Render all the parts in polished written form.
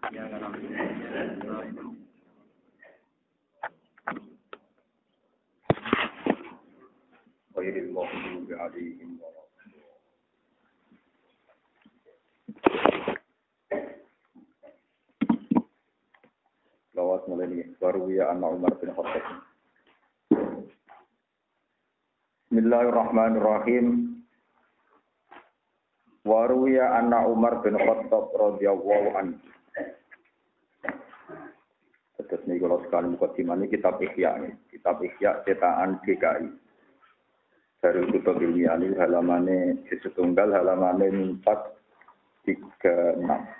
Khairil maghdubi 'alaihim lawas mulai ini baru ya anak Umar bin Khattab. Bismillahirrahmanirrahim. Waruya anak Umar bin Khattab radhiyallahu anhu. Terus nih kalau sekali mukadimah ini kitab Ihya cetakan DKI. Dari kutub ilmiah ini halamannya setunggal halamannya 436.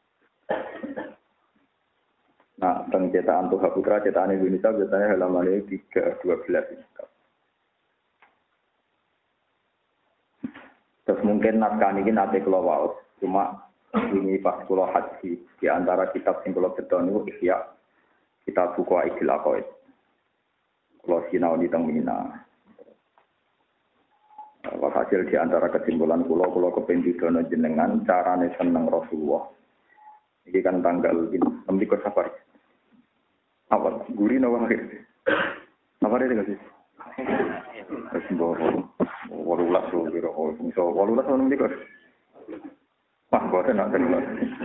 Nah, cetakan Tuha Putra cetakan Indonesia biasanya halamannya 312. Terus mungkin naskah ini nanti kalau wow, cuma ini pas kalau haji di antara kitab yang kalau betul itu Ihya, kitab buku Aidil Aqaid. Kalau sinau di Tengmina. Hasil di antara kesimpulan kulo kependidono jenengan carane seneng Rasulullah. Ini kan tanggal ini, ikut safari. Apa? Guri nawa akhir. Safari dengan sih. Kesimpulan. Walulas loh, kira so walulas orang ini kan, wah gua nak terima.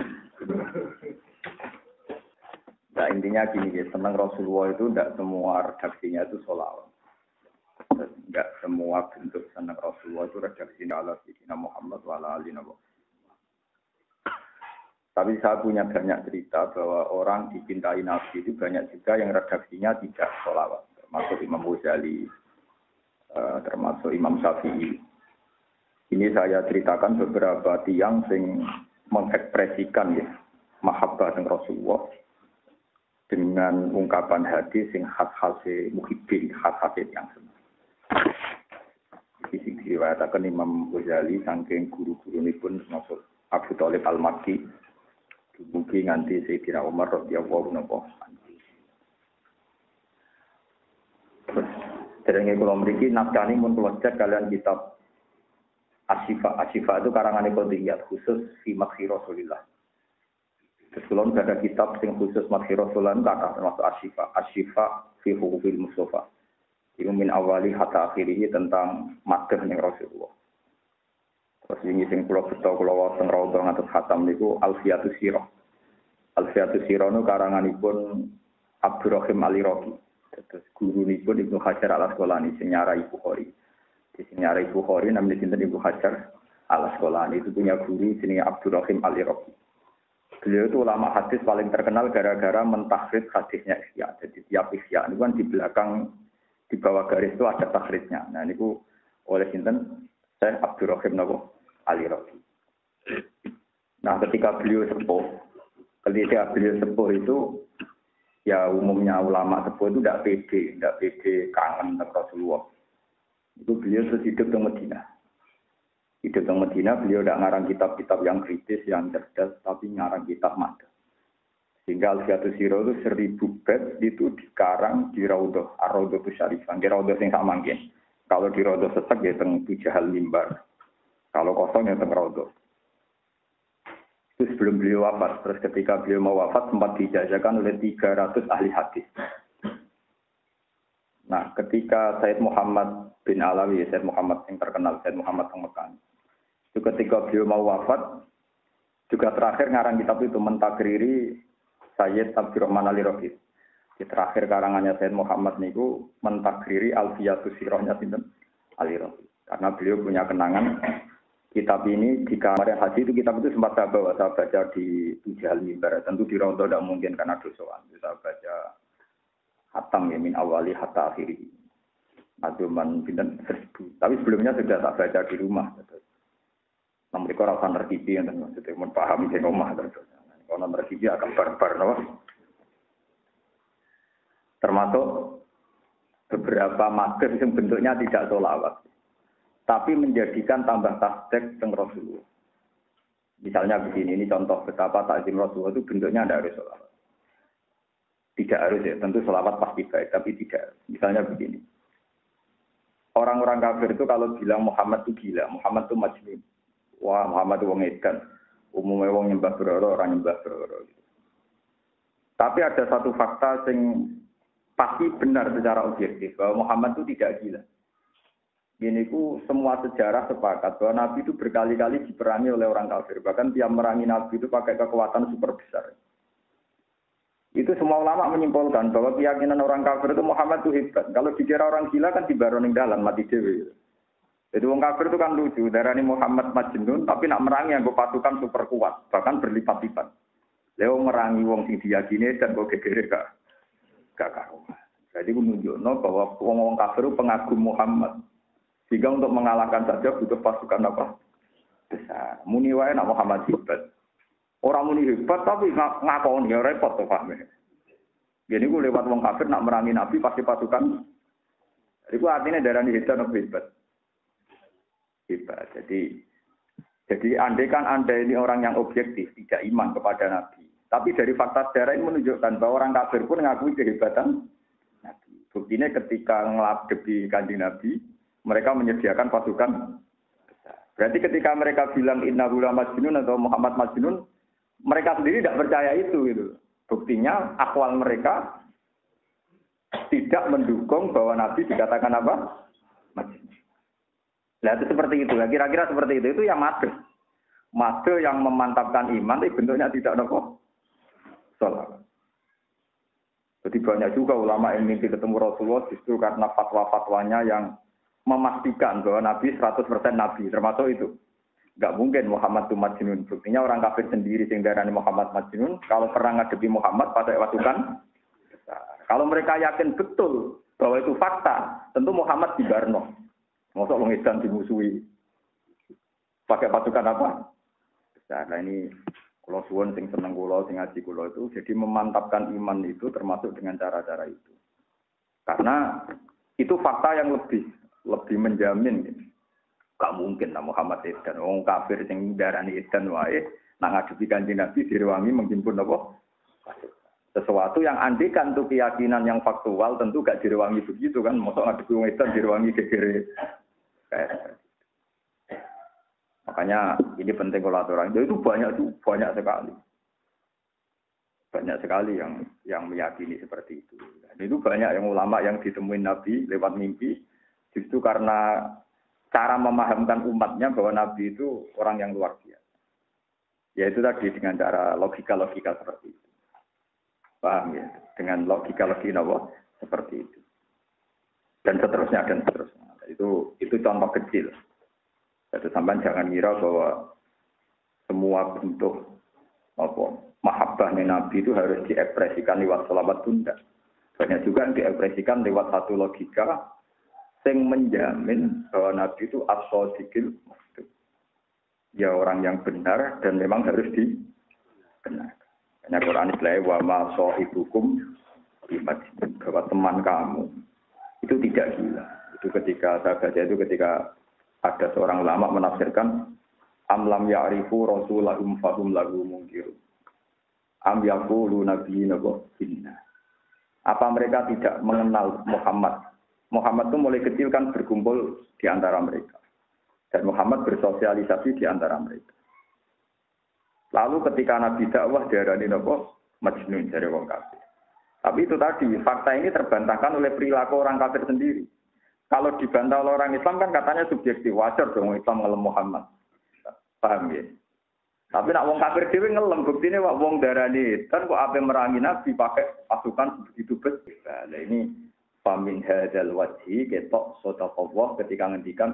Nah intinya gini ya, senang Rasulullah itu tidak semua redaksinya itu sholawat, tidak semua bentuk senang Rasulullah itu redaksinya ala Sayyidina Muhammad wa ala alihi nabi. Tapi saya punya banyak cerita bahwa orang dicintai Nabi itu banyak juga yang redaksinya tidak sholawat, termasuk Imam Ghazali. Termasuk Imam Syafi'i. Ini saya ceritakan beberapa tiang yang mengekspresikan ya mahabbah dengan Rasulullah dengan ungkapan hadis yang khas-khas muhibbin, khas-khas yang senang. Ini diriwayatkan Imam Ghazali saking guru-guru ini pun termasuk Abu Thalib Al-Makki mungkin nanti Sayyidina Umar radhiyallahu anhu. Derenge kula mriki naskah mun kula cek kalian kitab Asyifa itu karangan Qodiyat khusus fi Madhi Rasulillah. Terus kula ada kitab sing khusus Madhi Rasulillah kata termasuk Asyifa fi Huquqil Mustafa. Itu min awali hatta akhirih tentang madhah ning Rasulullah. Terus ini sing kula beto kula wonten raudhah ngatus khatam niku Alfiyatus Sirah. Alfiyatus Sirah niku karanganipun Abdurrahim Al-Iraqi. Terus guru ini pun Ibnu Hajar Al-Asqalani, senyarai Bukhari. Di senyarai Bukhari namanya sinten Ibnu Hajar Al-Asqalani itu punya guru jenenge Abdurrahim Al-Iraqi. Beliau itu ulama hadis paling terkenal gara-gara mentahrid hadisnya Ihya. Jadi tiap Ihya itu kan di belakang di bawah garis itu ada tahridnya. Nah ini oleh sinten Syekh Abdurrahim Al-Iraqi. Nah ketika beliau sepuh itu ya umumnya ulama sepuh itu tidak pede kangen dengan Rasulullah. Itu beliau terus hidup di Madinah. Hidup di Madinah beliau tidak ngarang kitab-kitab yang kritis, yang cerdas, tapi ngarang kitab madhah. Sehingga Al-Fiyatus Sirah itu 1000 bab itu dikarang di Raudhah, Ar-Raudhatus Syarifah. Di Raudhah yang sama mungkin. Kalau di Raudhah sesek ya teng Tujahal Mimbar. Kalau kosong ya teng Raudhah. Itu sebelum beliau wafat, terus ketika beliau mau wafat sempat dijajakan oleh 300 ahli hadis. Nah, ketika Sayyid Muhammad bin Alawi, Sayyid Muhammad yang terkenal, Sayyid Muhammad yang Mekah, itu ketika beliau mau wafat, juga terakhir ngarang kitab itu mentakriri Sayyid Abdurrahman Al-Iraqi. Di terakhir karangannya Sayyid Muhammad niku mentakriri Alfiyatus Sirahnya sinten Al-Iraqi. Karena beliau punya kenangan kitab ini di kamar haji itu kitab itu sempat saya baca di Tujahal Mimbar. Tentu di Raudhah tidak mungkin karena dosoan. Saya baca hatam ya min awali hatta akhiri. Aduman pinten 1000. Tapi sebelumnya sudah tak baca di rumah. Namun mereka rasa nerkipi yang maksudnya memahami di rumah. Kalau nerkipi akan barbar. No? Termasuk beberapa madhab yang bentuknya tidak sholawat. Tapi menjadikan tambah tasdek dengan Rasulullah. Misalnya begini, ini contoh betapa takzim Rasulullah itu bentuknya tidak harus sholawat. Tidak harus ya, tentu sholawat pasti baik, tapi tidak. Misalnya begini, orang-orang kafir itu kalau bilang Muhammad itu gila, Muhammad itu majnun, wah Muhammad itu wong edan, umumnya wong nyembah berhala, orang nyembah berhala. Tapi ada satu fakta yang pasti benar secara objektif bahwa Muhammad itu tidak gila. Ini ku semua sejarah sepakat bahwa Nabi itu berkali-kali diperangi oleh orang kafir. Bahkan tiap merangi Nabi itu pakai kekuatan super besar. Itu semua ulama menyimpulkan bahwa keyakinan orang kafir itu Muhammad itu hebat. Kalau dikira orang gila kan dibaroning dalan mati dewi. Jadi orang kafir itu kan lucu. Darani Muhammad Majnun tapi nak merangi yang pasukan super kuat. Bahkan berlipat-lipat. Leo merangi wong sing diyakini dan kok gegere gak karuan. Jadi menunjukno bahwa wong kafir itu pengagum Muhammad. Sehingga untuk mengalahkan saja butuh pasukan apa? Besar. Muni wae nak Muhammad hebat. Orang muni hebat tapi ngakoni ya repot to Pak. Jadi ku lewat wong kafir nak merangi Nabi pasti pasukan. Jadi ku artinya darani hebat. Hebat. Jadi andai ini orang yang objektif tidak iman kepada Nabi. Tapi dari fakta sejarah ini menunjukkan bahwa orang kafir pun mengakui kehebatan Nabi. Buktinya ketika ngeladepi kanjeng Nabi, mereka menyediakan pasukan besar. Berarti ketika mereka bilang innahu la majnun atau Muhammad majnun, mereka sendiri tidak percaya itu gitu. Buktinya akwal mereka tidak mendukung bahwa Nabi dikatakan apa? Majnun. Nah itu seperti itu. Kira-kira seperti itu yang made. Made yang memantapkan iman tapi bentuknya tidak nopo. Salah. Jadi banyak juga ulama yang mimpi ketemu Rasulullah justru karena fatwa-fatwanya yang memastikan bahwa Nabi 100% Nabi, termasuk itu. Enggak mungkin Muhammad itu majnun. Buktinya orang kafir sendiri sing darani Muhammad majnun, kalau perang ngadepi Muhammad pada pasukan besar. Kalau mereka yakin betul bahwa itu fakta, tentu Muhammad dibarno. Mosok wong edan dimusuhi. Pakai pasukan apa? Besar. Nah ini kalau suwun sing seneng kula, sing ngaji kula itu jadi memantapkan iman itu termasuk dengan cara-cara itu. Karena itu fakta yang lebih menjamin gitu. Gak mungkin lah Muhammad edan wong kafir sing darani edan wae nang ngadepi kanjeng Nabi direwangi menghimpun apa sesuatu yang andikan tuh keyakinan yang faktual tentu gak direwangi begitu kan mosok ngadepi wong edan direwangi gegere kayak makanya ini penting kolaborasi itu banyak sekali yang meyakini seperti itu dan itu banyak yang ulama yang ditemuin Nabi lewat mimpi justru karena cara memahamkan umatnya bahwa Nabi itu orang yang luar biasa. Yaitu tadi dengan cara logika-logika seperti itu. Paham ya? Dengan logika-logika seperti itu. Dan seterusnya. Itu contoh kecil. Jadi sampai jangan ngira bahwa semua bentuk mahabbahnya Nabi itu harus diekspresikan lewat sholawat tunda. Banyak juga yang diekspresikan lewat satu logika yang menjamin bahwa Nabi itu as-shadiqil masduq. Ya orang yang benar dan memang harus dibenarkan. Karena Quran Islam wa ma sahibukum bimajnun, bahwa teman kamu itu tidak gila. Itu ketika saya baca itu ketika ada seorang ulama menafsirkan am lam ya'rifu rasulahum fahum lahu munkirun. Am yaqulu nabiyina inna. Apa mereka tidak mengenal Muhammad? Muhammad itu mulai kecil kan berkumpul di antara mereka. Dan Muhammad bersosialisasi di antara mereka. Lalu ketika Nabi dakwah diarani majnun dari wong kafir. Tapi itu tadi, fakta ini terbantahkan oleh perilaku orang kafir sendiri. Kalau dibantah oleh orang Islam kan katanya subjektif, wajar dong Islam ngelem Muhammad. Paham ya? Tapi nak wong kafir dhewe ngelem, buktine wong darani kan kok ape merangi Nabi pakai pasukan begitu besar. Nah ini famin hadzal wajhi ketok sadaqallah ketika ngendikan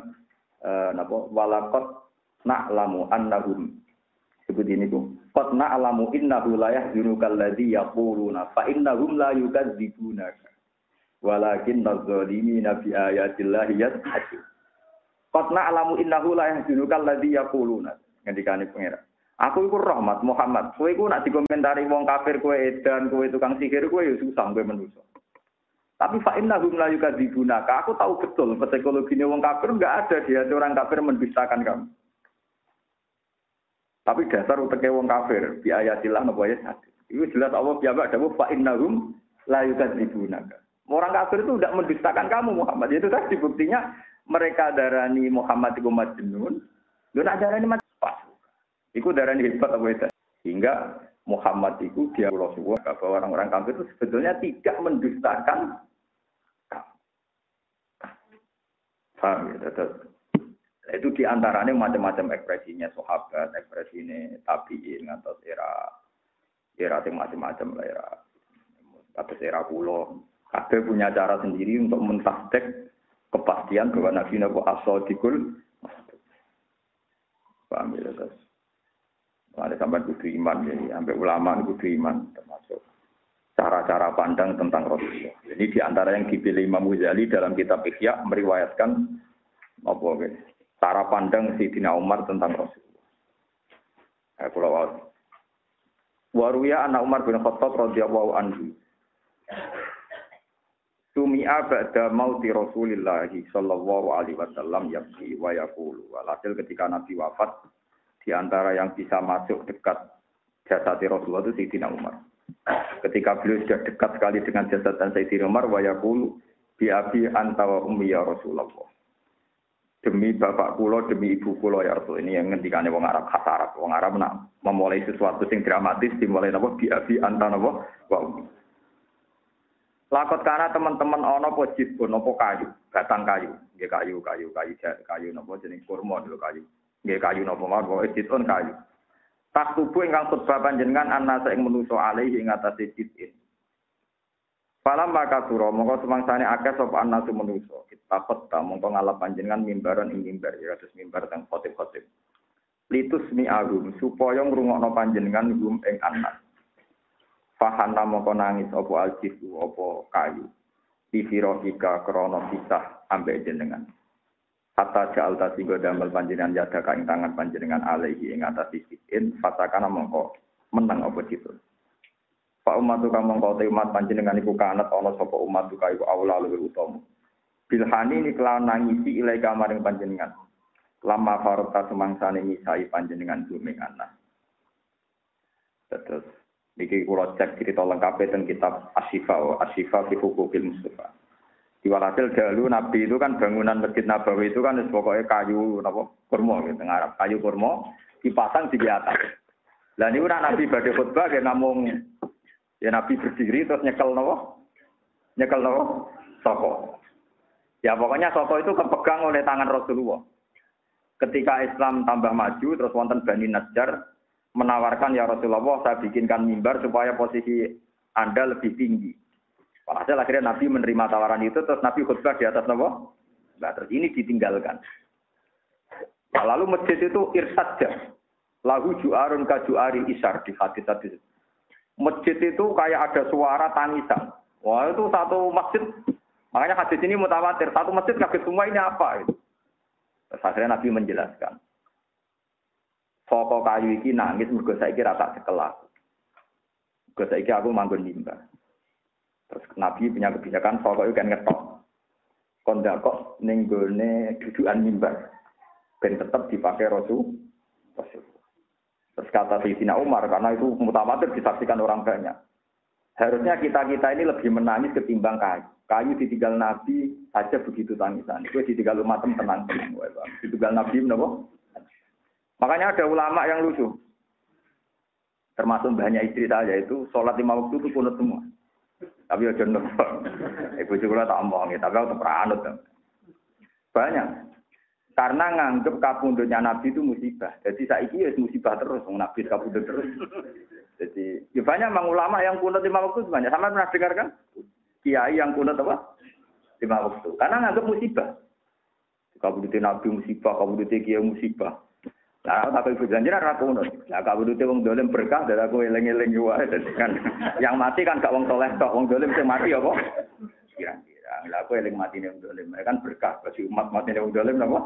walaqad na'lamu annahum seperti ini tuh qad na'lamu innahu la yahzunukal ladzi yaquluna fa innahum la yukadzibunaka walakin adh-dhalimina bi ayatillahi yadhhakun qad na'lamu innahu la yahzunukal ladzi yaquluna ngendikane pangeran aku iku rahmat Muhammad kowe iku nak dikomentari wong kafir kowe edan kowe tukang sihir kowe ya susah kowe manusa. Tapi fa innahum la yukadzibunaka. Aku tahu betul psikologinya wong kafir enggak ada dia orang kafir mendustakan kamu. Tapi dasar uteke wong kafir bi ayatillah napa ya sadar. Itu jelas Allah piyambak dawuh fa innahum la yukadzibunaka. Orang kafir itu tidak mendustakan kamu Muhammad. Itu tadi buktinya mereka darani Muhammad iku majnun. Lho nak darani majnun. Iku darani hebat apa itu? Hingga Muhammad itu dia Rasulullah, bahwa orang-orang kafir itu sebetulnya tidak mendustakan. Paham ya? Itu diantaranya macam-macam ekspresinya sahabat, ekspresinya tabiin atau era yang macam-macam lah era atau era kulo. Kabeh punya cara sendiri untuk mentasdek kepastian bahwa Nabi Nabi as-sadiqul. Paham ya? Ada sampai kudu iman, jadi sampai ulama kudu iman termasuk cara-cara pandang tentang Rasulullah. Jadi di antara yang dipilih Imam Ghazali dalam kitab Ihya meriwayatkan apa cara pandang Sayyidina Umar tentang Rasulullah. Kalau waruya anak Umar bin Khattab radhiyallahu anhu. Sumi'a ba'da mauti Rasulillah sallallahu alaihi wasallam yabki wa yaqulu. Walhasil ketika Nabi wafat, di antara yang bisa masuk dekat jasad Rasulullah itu Sayyidina Umar. Ketika beliau sudah dekat sekali dengan jasad dan Sayyidina Umar, wa yaqulu bi abi anta wa ummi ya Rasulullah. Demi bapak kula, demi ibu kula ya Rasul. Ini yang ngendikane wong Arab khas Arab. Wong Arab nak memulai sesuatu sing dramatis dimulai napa bi abi anta napa wa ummi. Lakot karena teman-teman ana apa jibun apa kayu, batang kayu, nggih kayu napa jeneng kurma lho kayu. Nggih kayu napa mawon pokoke jibun kayu. Tak tubuh ingkang khutbah panjenengan anasa ing manusa alaihi ing atase jibin. Falam maka sura mongko semangsane akeh sapa anasu manusa. Kitapet ta mongko ngalap panjenengan mimbaran ing mimbar ya terus mimbar teng khotib-khotib. Litus mi agum supaya ngrungokno panjenengan gum ing anas. Fahana mongko nangis apa aljifu apa kayu. Difirohika krana pisah ambek jenengan. Hatta ja'al tasigo damel panjenengan yada ka ing tangan panjenengan alaihi ing atas sisin fatakana mongko menang apa gitu. Pak umat ka mongko te umat panjenengan iku kanat ana sapa umat ka iku aula luwih utama. Bilhani ini kelawan nangisi ilai kamaring panjenengan. Lama farta semangsane misai panjenengan guming anak. Terus iki kula cek cerita lengkap teng kitab Asy-Syifa fi Huquqil Mustafa. Di walhasil dahulu Nabi itu kan bangunan Masjid Nabawi itu kan pokoknya kayu napa kurma gitu Arab. Kayu kurma dipasang di atas. Lah niku Nabi badhe khutbah ya namung ya Nabi berdiri terus nyekel napa? Nyekel napa? Soko. Ya pokoknya soko itu kepegang oleh tangan Rasulullah. Ketika Islam tambah maju terus wonten Bani Najjar menawarkan ya Rasulullah saya bikinkan mimbar supaya posisi Anda lebih tinggi. Walhasil akhirnya Nabi menerima tawaran itu terus Nabi khutbah di atas apa? Nah, terus ini ditinggalkan. Nah, lalu masjid itu irsadja. Lahu ju'arun ka ju'ari isar di hadis-hadis. Masjid itu kayak ada suara tangisan. Wah, itu satu masjid. Makanya hadis ini mutawatir. Satu masjid kaget semua ini apa itu. Terus akhirnya Nabi menjelaskan. Soko kayu iki nangis mergo saiki ra tak cekel aku. Mergo saiki aku manggon mimbar. Terus Nabi punya kebijakan soko itu kan ngetok. Kon kok ning gone dudukan mimbar. Ben tetap dipakai Rasul. Terus kata Sayyidina Umar karena itu mutawatir disaksikan orang banyak. Harusnya kita-kita ini lebih menangis ketimbang kayu. Kayu ditinggal Nabi saja begitu tangisan. Itu ditinggal umat tenang. Ditinggal Nabi menapa? Makanya ada ulama yang lucu. Termasuk banyak istri saya itu sholat 5 waktu itu kunut semua. Tapi aja nembak. Ibu juga tak omong, tapi aku teranut. Banyak. Karena nganggep kabundutnya Nabi itu musibah. Jadi saiki ya musibah terus, Nabi kabundut terus. Jadi ya banyak memang ulama yang kunut 5 waktu itu banyak. Sama pernah dengar kan? Kiai yang kunut apa? 5 waktu. Karena nganggep musibah. Kabundutnya Nabi musibah, kabundutnya Kiai musibah. Nah, tapi berjanjian ra kunut. Lah kabundute wong dolim berkah dari aku eling-eling wae kan. Yang mati kan gak wong soleh tok, wong dolim sing mati apa? Kira-kira. Lah aku eling matine wong dolim. Kan berkah bagi umat matine wong dolim apa?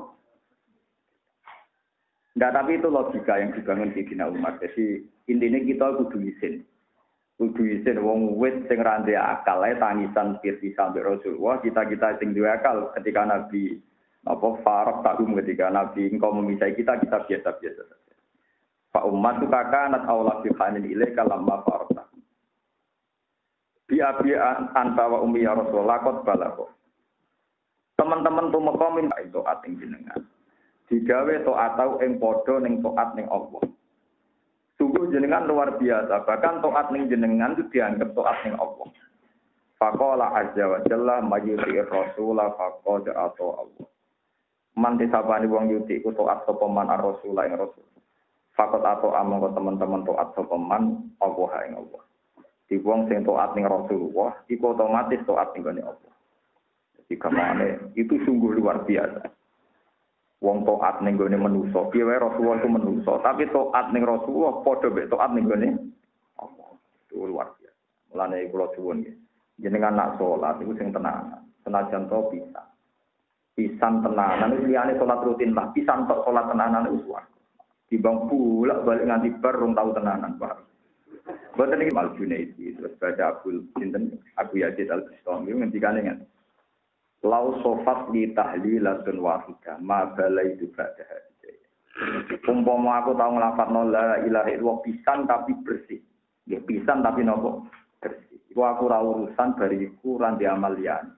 Enggak, tapi itu logika yang dibangun di Sayyidina Umar. Jadi intinya kita kudu isin. Kudu isin wong wit sing ra ndek akal ae tangisan pirsi sampe Rasulullah, kita-kita sing duwe akal ketika Nabi apa farq tahum ketika Nabi engkau memisai kita biasa-biasa saja. Fa ummatu kanat aula fi khanin ilaika lamma farq. Bi abi anta wa ummi ya Rasulullah qad balagha. Teman-teman tumeka min itu ating jenengan. Digawe taat tau ing padha ning taat ning Allah. Sungguh jenengan luar biasa. Bahkan taat ning jenengan itu dianggap taat ning Allah. Faqala azza wa jalla mayyuti rasula faqad ata Allah. Man disabani wong yuti ku taat sapa man ar-rasul ing rasul. Faqad ata amangka teman-teman taat sapa man Allah ing Allah. Di wong sing taat ning Rasulullah iku otomatis taat ning Allah. Jadi kamane itu sungguh luar biasa. Wong taat ning gone manusa, piye wae Rasulullah itu manusa, tapi taat ning Rasulullah padha mek taat ning gone Allah. Itu luar biasa. Mulane kula suwun nggih. Jenengan nak salat iku sing tenanan. Senajan to pisan. Pisan tenanan iki liyane salat rutin lah, pisan tok salat tenanan iku suwarga. Dibang pulak balik nganti bar rong tau tenanan, Pak. Boten iki Al Junaidi terus baca Abu Yazid Al-Bustami ngendikane ngene. Lau sofat li tahlilatun wahidah ma balaitu ba'daha. Umpama aku tau nglafadzno la ilaha illallah pisan tapi bersih. Nggih pisan tapi nopo? Bersih. Iku aku ora urusan bariku ran di amal liyan.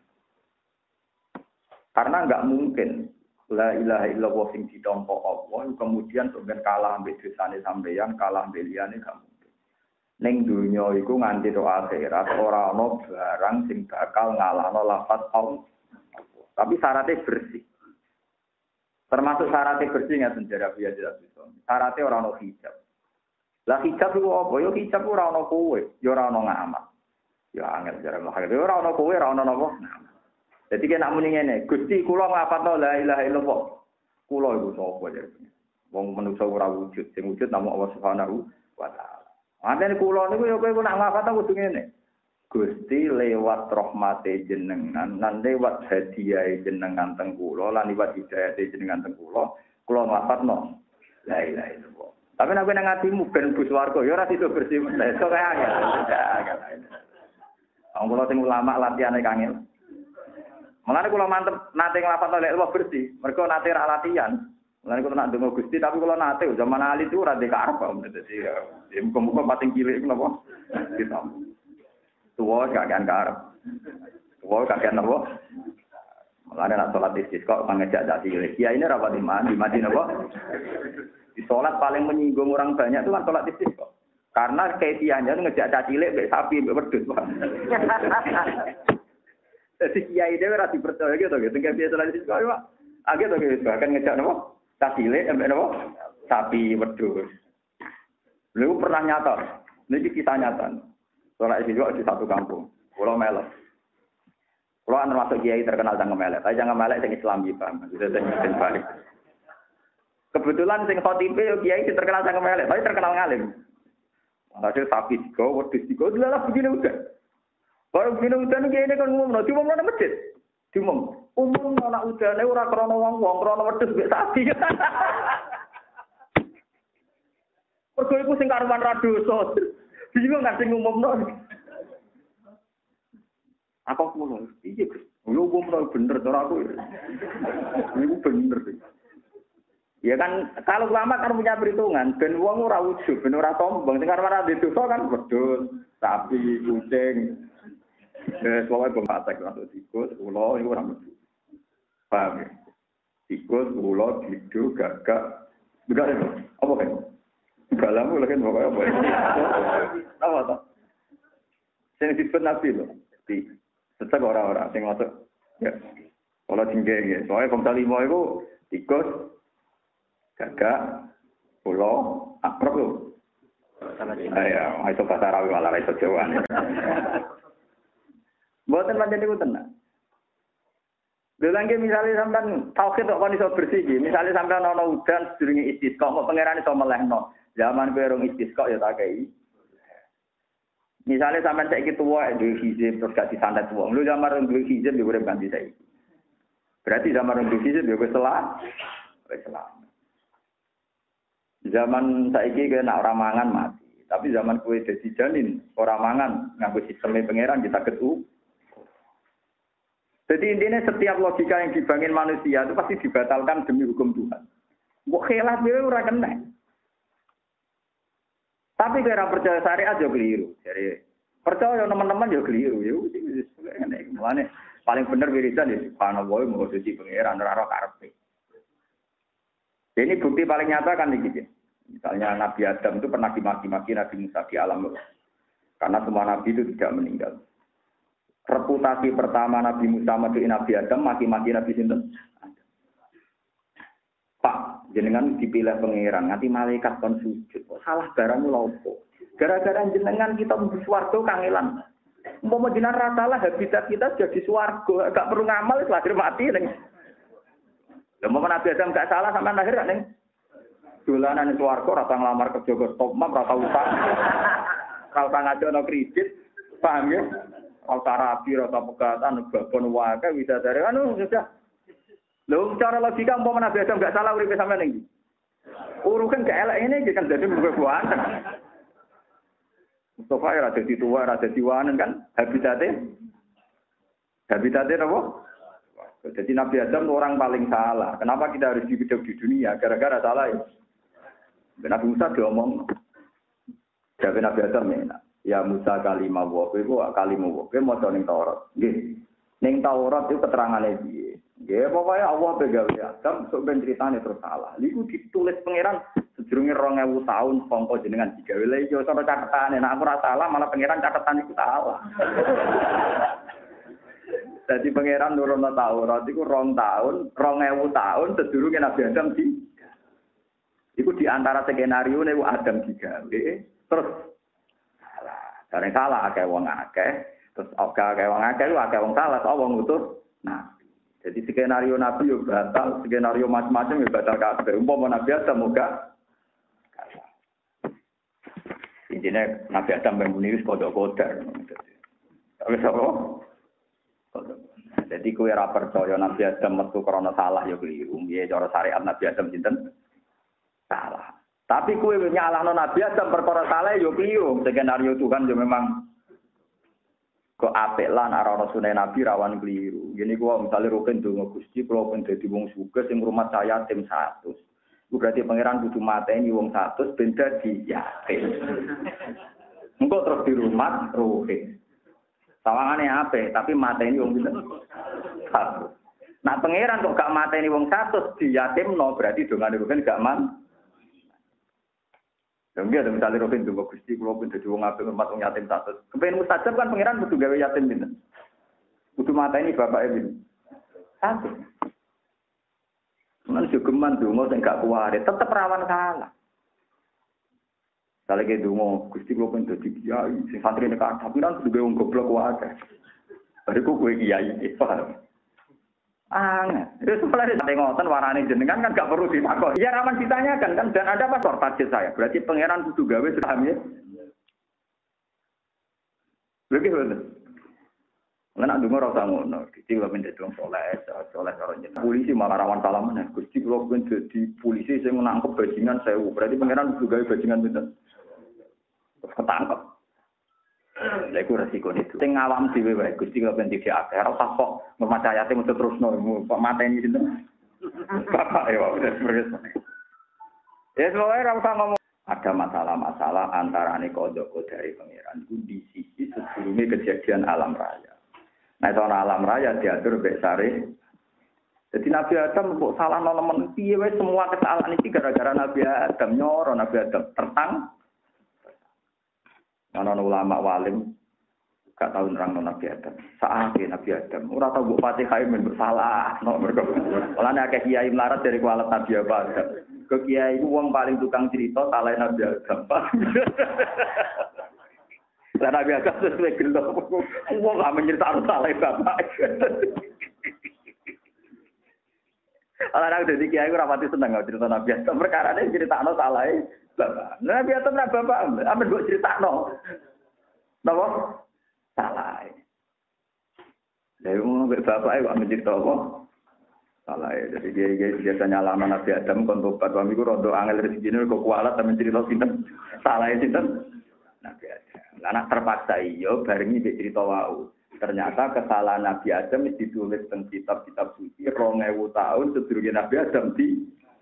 Karena enggak mungkin la ilaha illallah sing ditampa Allah kemudian sampeyan kalah ambek dosane sampeyan, kalah ambek liyane gak mungkin. Ning donya iku nganti tok akhirat ora ana barang sing bakal ngalahno lafaz Allah. Tapi syaratnya bersih. Termasuk syaratnya bersih nggak sejarah biasa jelas. Syaratnya orang no hijab. Lah hijab itu apa? Yo hijab itu orang no kue, yo orang no ngamal. Ya angel jarang lah. Yo orang no kue, orang no apa? Jadi kena muni ngene, Gusti kula ngapatno la ilaha illallah. Kula iku sapa jadi. Wong manusa ora wujud, sing wujud namung Allah Subhanahu wa taala. Antene kula niku yo kowe nak ngapatno kudu ngene. Gusti lewat rahmate jenengan lan lewat hadiah jenengan teng kula lan lewat hidayah jenengan teng kula nglafatno la ilaha illallah. Tapi nek nang atimu ben bus warga ya ora sido bersih meneh. Sok kae angel. Kula sing ulama latihane kangil. Mulane kula mantep nate nglafadzno la ilaha bersih. Mergo nate ra latihan. Mulane kula nak ndonga Gusti tapi kula nate zaman ali itu ora ndek arep kok. Dadi ya muga-muga pating cilik napa ditampa. Tua kakean karep. Tua kakean apa? Mulane nak salat istisqa mangejak dak cilik. Kiai ini rapat di Madinah apa? Di salat paling menyinggung orang banyak itu kan salat istisqa. Karena kaifiahnya ngejak dak cilik mek sapi mek wedhus, Pak. Jadi kiai dhewe ora dipercaya gitu gitu. Tinggal biasa salat istisqa, Pak. Agak to gitu, bahkan ngejak napa? Dak cilik mek napa? Sapi wedhus. Lalu pernah nyata. Niki kisah nyata. Soalnya itu juga di satu kampung, Pulau Melek. Pulau termasuk kiai terkenal Jangan Melek. Tapi Jangan Melek yang Islam juga, maksudnya yang balik. Kebetulan sing khotibe kiai terkenal Jangan Melek, tapi terkenal ngalim. Ada sapi tiga, wedhus tiga, adalah begini udah. Baru begini udah nih kiai ini kan ngomong, cuma mau masjid, cuma umum anak udah nih orang krono wong krono wedhus biasa sapi. Pergo iku sing karuan ra dosa. Bingung ngasih ngumumno. Apa kulo? Iya, lu ngumumno bener to aku. Iku bener. Ya kan kalau ulama kan punya perhitungan, ben wong ora ujug, ben ora sombong. Sing karep ora dosa kan wedhus, sapi, kucing. Wes wae bangsa masuk tikus, ulo iku ora mesti. Paham ya? Tikus, ulo, didu, gagak. Juga itu. Apa kan? Galamu lagi pokoknya apa? Apa tak? Sing disebut nabi lho. Di sesek orang-orang sing masuk. Ya. Kalau tinggi ya. Soalnya bangsa lima itu tikus, gagak, ulo, akrab lho. Ya, itu bahasa Arabi malah itu Jawa. Mboten pancen niku tenan. Lha misalnya sampean tauhid kok iso bersih iki, misalnya sampean ana udan sedurunge istisqa, kok pangeran iso melehno. Zaman kowe rong istisqa ya tak kei. Misalnya sampean saiki tuwa duwe hizib terus gak disantet wong. Lu zaman rong duwe hizib yo urip ganti saiki. Berarti zaman rong duwe hizib yo wis salah. Zaman saiki kowe nek ora mangan mati. Tapi zaman kowe dadi janin ora mangan nganggo sisteme pangeran kita ketu. Jadi intinya setiap logika yang dibangun manusia itu pasti dibatalkan demi hukum Tuhan. Mbok khilaf dhewe ora kena. Tapi kira percaya syariat yo keliru. Jadi percaya teman-teman yo keliru. Yo ngene iki. Paling bener wiridan ya subhanallah mengkodusi pangeran ora karepe. Ini bukti paling nyata kan iki. Misalnya Nabi Adam itu pernah dimaki-maki Nabi Musa di alam roh. Karena semua Nabi itu tidak meninggal. Reputasi pertama Nabi Musa maduin Nabi Adam, maki-maki Nabi Sinten. Pak, jenengan dipilih pangeran, nanti malaikat kon sujud. Salah barang lopo. Gara-gara jenengan kita mlebu swarga kangelan. Umpama jenengan ra salah habitat kita jadi swarga, gak perlu ngamal wis lahir mati ning. Lah umpama Nabi Adam gak salah sampean lahir gak ning dolanan swarga ra tau nglamar kerja ke top map ra tau utang. Ra tau ngajono kredit, paham ya? Ra tau rapi, ra tau pegatan, babon wae widadari anu sudah. Lho, cara logika umpama Nabi Adam gak salah uripe sampean iki. Urukan gak elek ini kan jadi buah-buahan. Mustafa ya ada di tua, ada di wanen kan habitatnya apa? Jadi Nabi Adam orang paling salah. Kenapa kita harus hidup di dunia? Gara-gara salah ya. Nabi Musa diomong, jadi Nabi Adam ya Musa kalimah wae, kalimah wae mau ning Taurat. Nggih. Ning Taurat itu keterangane piye? Nggih, pokoknya Allah pegawe Adam sok ben critane terus salah. Niku ditulis pangeran sedurunge 2000 tahun sangka jenengan digawe. Lha iki ora catetane, nek aku ora salah malah pangeran catetan iku salah. Jadi pangeran nurunno Taurat iku 2 tahun, 2000 tahun sedurunge Nabi Adam di. Iku di antara skenario niku Adam digawe, terus salah. Bareng salah akeh wong akeh, terus akeh wong akeh lu akeh wong salah, Allah ngutus nabi. Jadi skenario nabi yo batal, skenario macam-macam yo batal kabeh. Umpama Nabi Adam muga intinya Nabi Adam membunuh kodok-kodok. Tapi apa? Jadi kowe ora percaya Nabi Adam metu krana salah ya keliru. Nggih cara syariat Nabi Adam sinten? Salah. Tapi kowe nyalahno Nabi Adam perkara salah ya keliru. Skenario Tuhan yo memang kok apik lan arana sunah Nabi rawan keliru. Gini gua misalnya rukin donga Gusti kula pun dadi wong sugih sing rumah saya tim 100. Ku berarti pangeran kudu mateni wong 100 ben dadi yatim. Engko terus di rumah ruhin. Sawangane apik tapi mateni wong pinten? 100. Nah pangeran kok gak mateni wong 100 diyatimno berarti dongane ruhin gak man. Dongge ada misalnya rohin donga Gusti kula pun dadi wong apik hormat wong yatim 100. Kepen mustajab kan pangeran kudu gawe yatim pinten? Kudu mateni bapake pinten? 100. Cuman jogeman donga sing gak kuwari tetep rawan salah. Saleh ke donga Gusti kula pun dadi kiai sing santri nek tapi kan kudu gawe wong goblok wae. Bariku kowe kiai paham. Itu sebenarnya sampai ngoten warane jenengan kan gak perlu ditakon. Ya rawan ditanyakan kan dan ada pasor target saya. Berarti pangeran kudu gawe paham ya. Lagi bener. Lan ndonga ora usah ngono. Gusti kula ben dadi wong saleh karo jenengan. Polisi malah rawan salah meneh. Gusti kula ben dadi polisi sing nangkep bajingan 1000. Berarti pangeran kudu gawe bajingan pinten? Ketangkep. Lha iku resiko itu. Sing awam dhewe wae Gusti kula ben dadi akeh. Ora usah kok memacayate mesti terusno kok mateni sinten. Bapak ya wis beres. Ya soalnya ora usah ngomong ada masalah-masalah antarane kodok dari pangeran itu di sisi sebelumnya kejadian alam raya. Nah, soal alam raya diatur mbek sare. Jadi Nabi Adam kok salah nemen piye wae semua kesalahan iki gara-gara Nabi Adam nyoro Nabi Adam tertang. Ana ulama walim gak tau nerangno Nabi Adam. Saake Nabi Adam ora tau mbok Fatihah men salah no mergo. Mulane akeh kiai melarat dari kualat Nabi Adam. Ke kiai ku wong paling tukang cerita salah Nabi Adam. Lah Nabi Adam sesuai gelo. Wong gak mencerita salah bapak. Ala nak dadi kiai ora pati seneng cerita Nabi Adam. Perkarane critakno salah bapak. Nabi Adam nak bapak, amen mbok critakno. Napa? Salah. Lha wong bapak kok mencerita apa? Salah. Jadi dia biasanya lama Nabi Adam kon tobat wami ku rondo angel rezekine kok kualat men cerita sinten. Salah sinten? Nabi Adam. Lah anak terpaksa iya barengi mbek cerita wau. Ternyata kesalahan Nabi Adam ditulis teng kitab-kitab suci 2000 tahun sedurunge Nabi Adam di.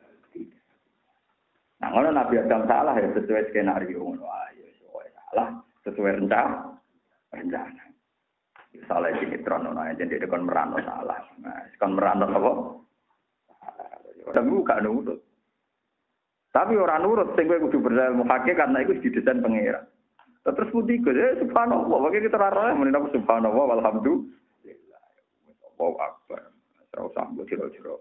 Nah, kalau Nabi Adam salah ya sesuai skenario ngono ae salah sesuai rencana. Salah sinetron ono ae jadi kon merano salah. Nah, kon merano apa? Adam gak nurut. Tapi orang nurut, sing kowe kudu berilmu fakih karena itu didesain pangeran. Terus putih ke, subhanallah, bagi kita rara, menurut subhanallah, walhamdulillah. Allahu Akbar. Terus sambil ciro-ciro.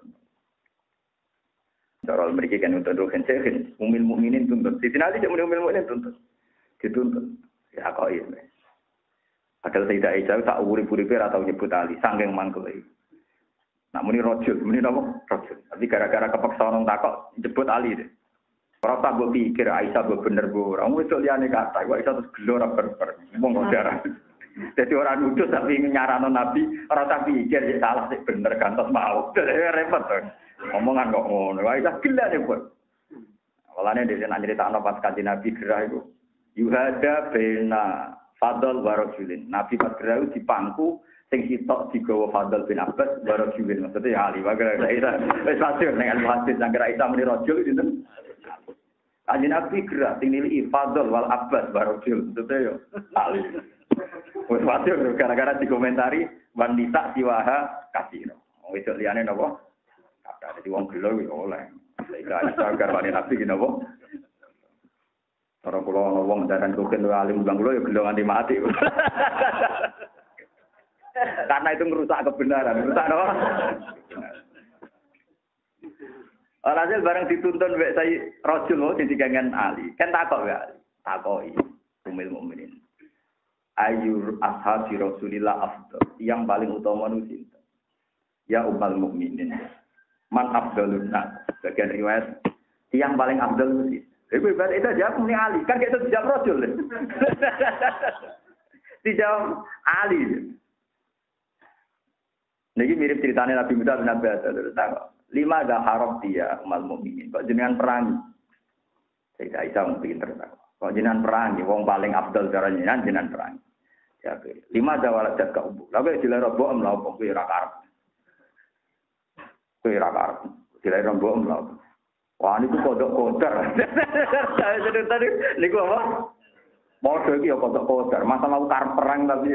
Cara mereka kan untuk dosen sehin, umil mukminin tuntut. Di sini aja umil mukminin tuntut. Dituntut. Ya kok ini. Padahal Sayyidah Aisyah tak urip-uripe atau nyebut Ali, saking mangkel iki. Nak muni rajul, muni napa? Rajul. Tapi gara-gara kepaksa orang takok nyebut Ali deh. Ora tak mbok pikir Aisyah mbok bener mbok ora. Wis liyane kata, kok Aisyah terus gelo ora berber. Wong kok darah. Dadi ora nuduh tapi nyarano Nabi, ora tak pikir ya salah sik bener gantos mau. Repot to. Omongan kok ngono. Aisyah gila nih, Bos. Walane dhewe nak nyritakno pas kanjeng Nabi gerah iku. Yuhada bena Fadl wa Rajulin. Nabi pas gerah dipangku sing sitok digawa Fadl bin Abbas wa Rajulin. Maksudnya ya Ali wa gerah Aisyah. Wis masyhur ning al-hadis nang gerah Aisyah muni rajul sinten? Kanjeng Nabi gerak sing nilai Fadl wal Abbas barojul itu yo Ali. Wis wajar gara-gara dikomentari wanita siwaha kasiro. Wong wedok liyane napa? Kata dadi wong gelo yo oleh. Lha iso garwane Nabi ki napa? Ora kula wong daran koken alim bang kula yo gelo nganti mati. Karena itu merusak kebenaran, merusak napa? Alhasil bareng dituntun wek saya rajul sing digangen Ali. Kan takok ya Ali. Takoki umil mukminin. Ayyur ashabi Rasulillah afdal. Yang paling utama nu sinten? Ya ummul mukminin. Man afdalun nas. Bagian riwayat yang paling afdal nu sinten? Iku ibarat itu jawab muni Ali. Kan kita dijawab rajul. Dijawab Ali. Niki mirip ceritanya Nabi Musa bin Abbas. Terus takok. 5 dah harap dia umat mukminin. Kok jenengan perang? Sayyidah Aisyah mungkin tertawa. Kok jenengan perang? Wong paling afdal cara jenengan perang. Ya, 5 dah waladat ka ubu. Lalu dilera boem lah opo kuwi ra karep. Kuwi ra karep. Dilera boem lah. Wah niku kodok kodar. Tadi niku apa? Modho iki ya kodok kodar. Masalah karep perang tapi.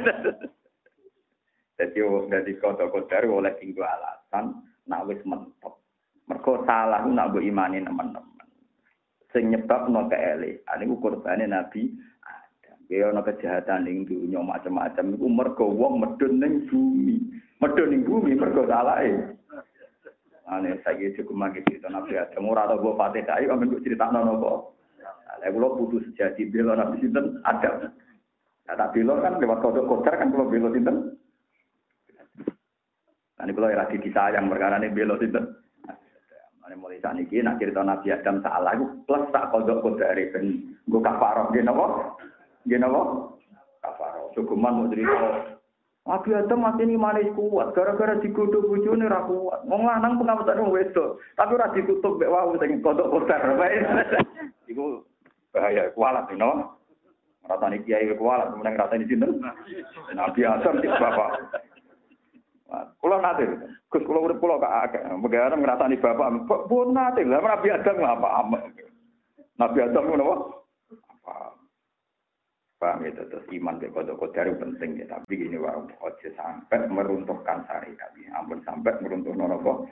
Jadi kodok kodar oleh tinggu alasan. Nak wis mentok. Mergo salah nak mbok imani teman-teman. Sing nyebabno keele, niku kurbane Nabi Adam. Ya ana kejahatan ning dunya macam-macam iku mergo wong medun ning bumi. Medun ning bumi mergo salahe. Ane saiki cukup mangke cerita Nabi Adam ora tau mbok Fatihah ayo amen critakno napa. Lah kula putus sejati bela Nabi sinten Adam. Nah tak bela kan lewat kodok kodar kan kula bela sinten. Ini kalau era disayang perkara ini belok itu. Ini mulai saat ini nak cerita Nabi Adam salah itu plus tak kodok kodari ben gue kafaroh gini apa? Gini apa? Kafaroh. Cukuman mau cerita Nabi Adam masih ini manis kuat gara-gara digodok bujune ra kuat. Wong lanang pengawetan wong wedok tapi ora ditutup mek wau sing kodok kodar. Iku bahaya kualat no. Rasane kiai kualat meneng rasane sinten? Nabi Adam sik bapak. Kulo nate, Gus kulo urip kulo gak akeh. Megane ngrasani bapak, pun nate lha Nabi Adam ngapa amek. Nabi Adam ngono apa? Apa? Paham itu terus iman ke kodok kodar penting ya, tapi gini wae ojo sampai meruntuhkan syariat. Ampun sampai meruntuhno napa?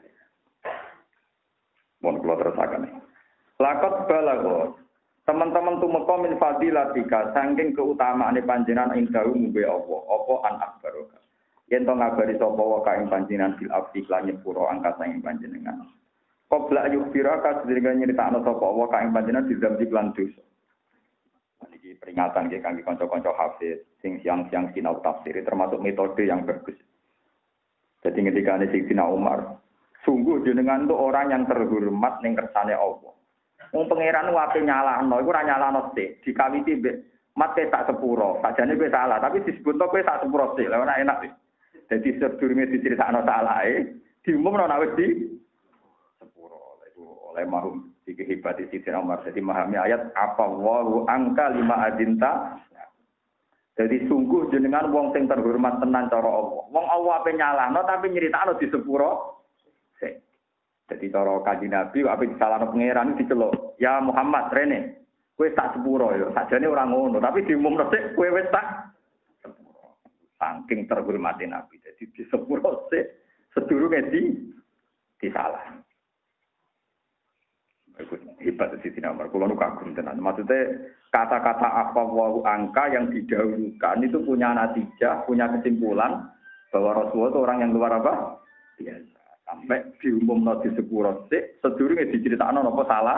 Mun kulo terusaken. Lakot balago. Teman-teman tumeka min fadilatika saking keutamaane panjenengan ing dawu mbe apa an akbaroka. Yen to ngabari sapa wae kaing panjenengan bil afik lan nyepuro angkasa ing panjenengan. Qabla yukfiraka sedherenge nyritakno sapa wae kaing panjenengan dizambi lan dosa. Iki peringatan nggih kangge kanca-kanca hafiz sing siang-siang sinau tafsir termasuk metode yang bagus. Jadi ngendikane Sayyidina Umar, sungguh jenengan itu orang yang terhormat ning kersane Allah. Wong pangeran wae nyalahno iku ora nyalahno sik, dikawiti mbek mate sak sepuro. Sajane kowe salah, tapi disebutno kowe sak sepuro sik. Lah ora enak. Jadi sedurunge diceritakno salahe, diumumno nek wis di sepuro. Itu oleh marhum iki hebat di Sayyidina Umar. Jadi memahami ayat apa wa angka 5 adinta. Jadi sungguh jenengan wong sing terhormat tenan cara Allah. Wong Allah ape nyalahno tapi nyeritakno di sepuro sik. Jadi cara Kanjeng Nabi ape disalahno pangeran diceluk. Ya Muhammad rene, kowe tak sepuro ya. Sajane ora ngono, tapi diumumno sik kowe wis tak sepuro. Saking terhormati Nabi. Jadi di sepuro sik sedurunge disalah. Hebat Sayyidina Umar. Kulo nu kagum tenan. Maksudnya kata-kata apa wau angka yang didahulukan itu punya natijah, punya kesimpulan bahwa Rasulullah itu orang yang luar apa? Biasa. Sampai diumumno di sepuro sik, sedurunge diceritakno napa salah.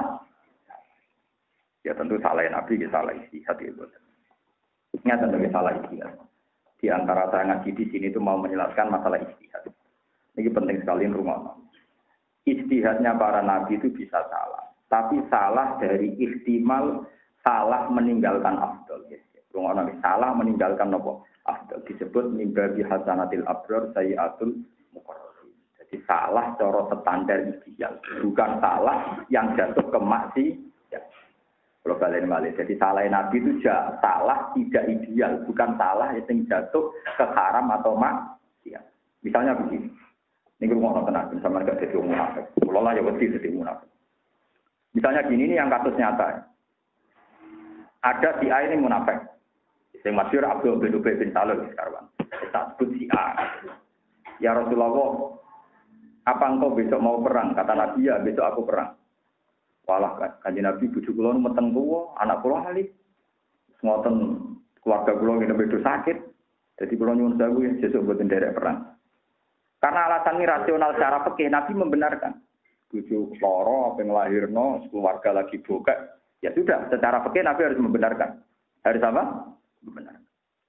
Ya tentu salah Nabi, ya salah istihad itu. Nyata sebagai salah istihad. Di antara saya ngaji di sini itu mau menjelaskan masalah istihad. Ini penting sekali rumah. Istihadnya para nabi itu bisa salah. Tapi salah dari ihtimal salah meninggalkan afdal. Salah meninggalkan apa? Afdal. Disebut mimbabi hasanatil abrar sayyatul muqarrabin. Jadi salah cara standar ideal. Bukan salah yang jatuh ke maksiat. Kalau balik balik. Jadi salah nabi itu salah tidak ideal. Bukan salah yang jatuh ke haram atau maksiat. Misalnya begini. Ini gue mau nonton sama gak jadi munafik. Kalau lah ya wedi jadi munafik. Misalnya gini ini yang kasus nyata. Ada si A ini munafik. Yang masyhur Abdul bin Ubay bin Salul sekarang. Kita sebut si A. Ya Rasulullah, apa engkau besok mau perang? Kata Nabi, ya besok aku perang. Walah kanjeng Nabi bojo kula meteng tuwa, anak kula halih. Ngoten keluarga kula ngene bedo sakit. Jadi kula nyuwun sewu besok mboten derek perang. Karena alasan ini rasional secara fikih, Nabi membenarkan. Bojo lara apa nglahirno, keluarga lagi bokek, ya sudah, secara fikih Nabi harus membenarkan. Harus apa? Membenarkan.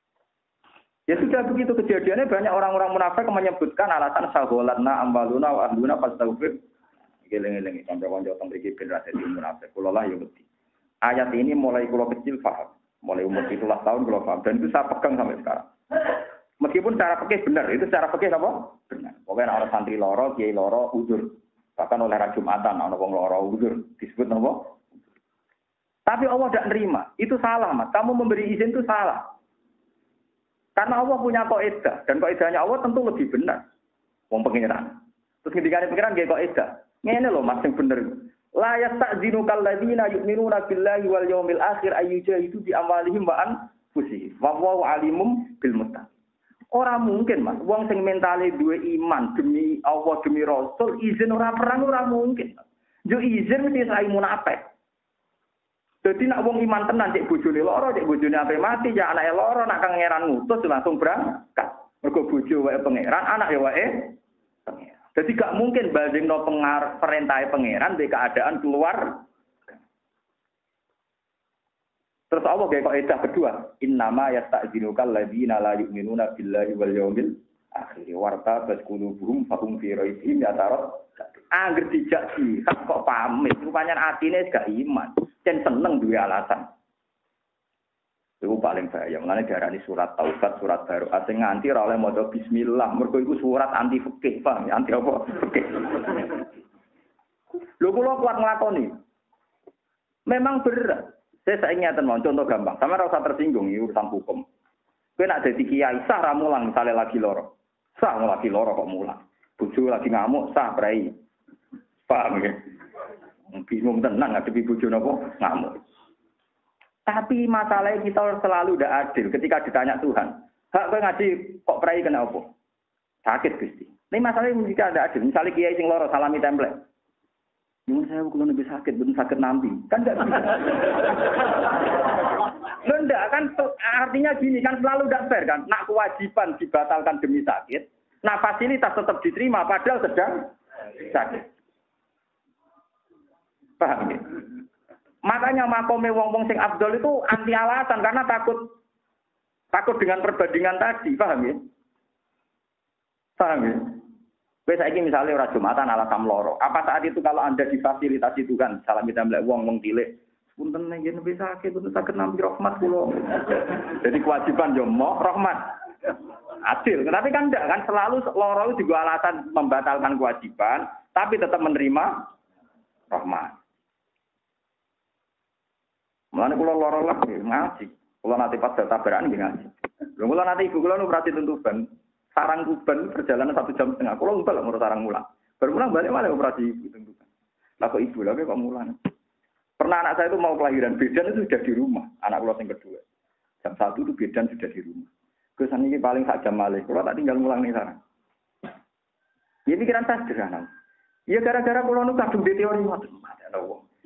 Ya sudah begitu kejadiannya banyak orang-orang munafik menyebutkan alasan saholatna ambaluna wa ahluna fastaghfir. Geleng-geleng sampai kanca teng mriki ben ra dadi munafik. Kula lah ya ngerti. Ayat ini mulai kula kecil paham. Mulai umur 17 tahun kula paham dan itu saya pegang sampai sekarang. Meskipun secara fikih benar, itu secara fikih apa? Benar. Pokoknya orang santri loro, kiai loro, uzur. Bahkan oleh Jumatan, orang wong loro uzur disebut apa? Tapi Allah tidak nerima. Itu salah, Mas. Kamu memberi izin itu salah. Karena Allah punya kaidah dan kaidahnya Allah tentu lebih benar. Wong pengiran. Terus ketika pengiran nggih kaidah. Ngene lho Mas sing bener. La yasta'zinu kalladzina yu'minuna billahi wal yaumil akhir ayyujahidu bi amwalihim wa anfusihim. Wallahu alimum bil muttaqin. Orang mungkin Mas, wong sing mentale duwe iman demi Allah demi Rasul izin ora perang ora mungkin. Yo izin mesti sai munafik. Dadi nak wong iman tenan cek bojone lara, cek bojone ape mati, ya anake lara nak pangeran ngutus langsung berangkat. Mergo bojo wae pangeran, anak ya wae pangeran. Dadi gak mungkin bazingno perintahe pangeran di keadaan keluar. Terus Allah kayak kaidah kedua, innama yasta'dzinukal ladzina la yu'minuna billahi wal yaumil akhir warta basqulubuhum fahum fi raibihim yatarad. Angger dijak jihad kok pamit, rupanya atine gak iman, cen seneng duwe alasan. Itu paling bahaya, mengenai diarani surat taubat, surat baru. Asing nganti ora oleh maca bismillah, mergo iku surat anti fikih, paham ya? Anti apa? Fikih. Lho kula kuat nglakoni. Memang berat. Saya ingatan mau contoh gampang, sama rasa tersinggung ini urusan hukum. Kowe nak dadi kiai sah ra mulang misale lagi loro. Sah lagi loro kok mulang. Bojo lagi ngamuk sah prai. Paham ya? Bingung tenan ngadepi bojo napa ngamuk. Tapi masalahnya kita selalu tidak adil ketika ditanya Tuhan. Hak kowe ngaji kok prai kena apa? Sakit Gusti. Ini masalahnya jika ada adil. Misalnya kiai sing loro salami template. Nyuwun saya kalau lebih sakit, belum sakit nanti. Kan enggak bisa. Loh enggak, kan artinya gini, kan selalu enggak fair kan. Nak kewajiban dibatalkan demi sakit, nah fasilitas tetap diterima padahal sedang sakit. Paham ya? Makanya makome wong-wong sing afdol itu anti alasan karena takut dengan perbandingan tadi, paham ya? Paham ya? Wes saiki misale ora Jumatan alasan loro. Apa saat itu kalau Anda difasilitasi Tuhan, salam kita mlek wong cilik, punten nek yen wis sakit kudu saged nampi rahmat kula. Jadi kewajiban yo moh rahmat. Adil. Tapi kan enggak kan selalu loro itu juga alasan membatalkan kewajiban, tapi tetap menerima rahmat. Mulane kula loro lagi ngaji. Kula nanti pas tabaran nggih ngaji. Lha kula nanti ibu kula nu berarti tuntuban. Sarang Tuban perjalanan 1,5 jam. Kalau enggak lah ngurus sarang mulang. Baru mulang balik malah operasi ibu tentukan. Lah kok ibu lagi kok mulang. Pernah anak saya itu mau kelahiran, Bedan itu sudah di rumah. Anak kelas yang kedua. Jam 1 itu Bedan sudah di rumah. Kesan ini paling 1 jam malih. Kalau tak tinggal mulang nih sarang. Ya pikiran saya sederhana. Ya gara-gara kalau nu kadung di teori ngoten.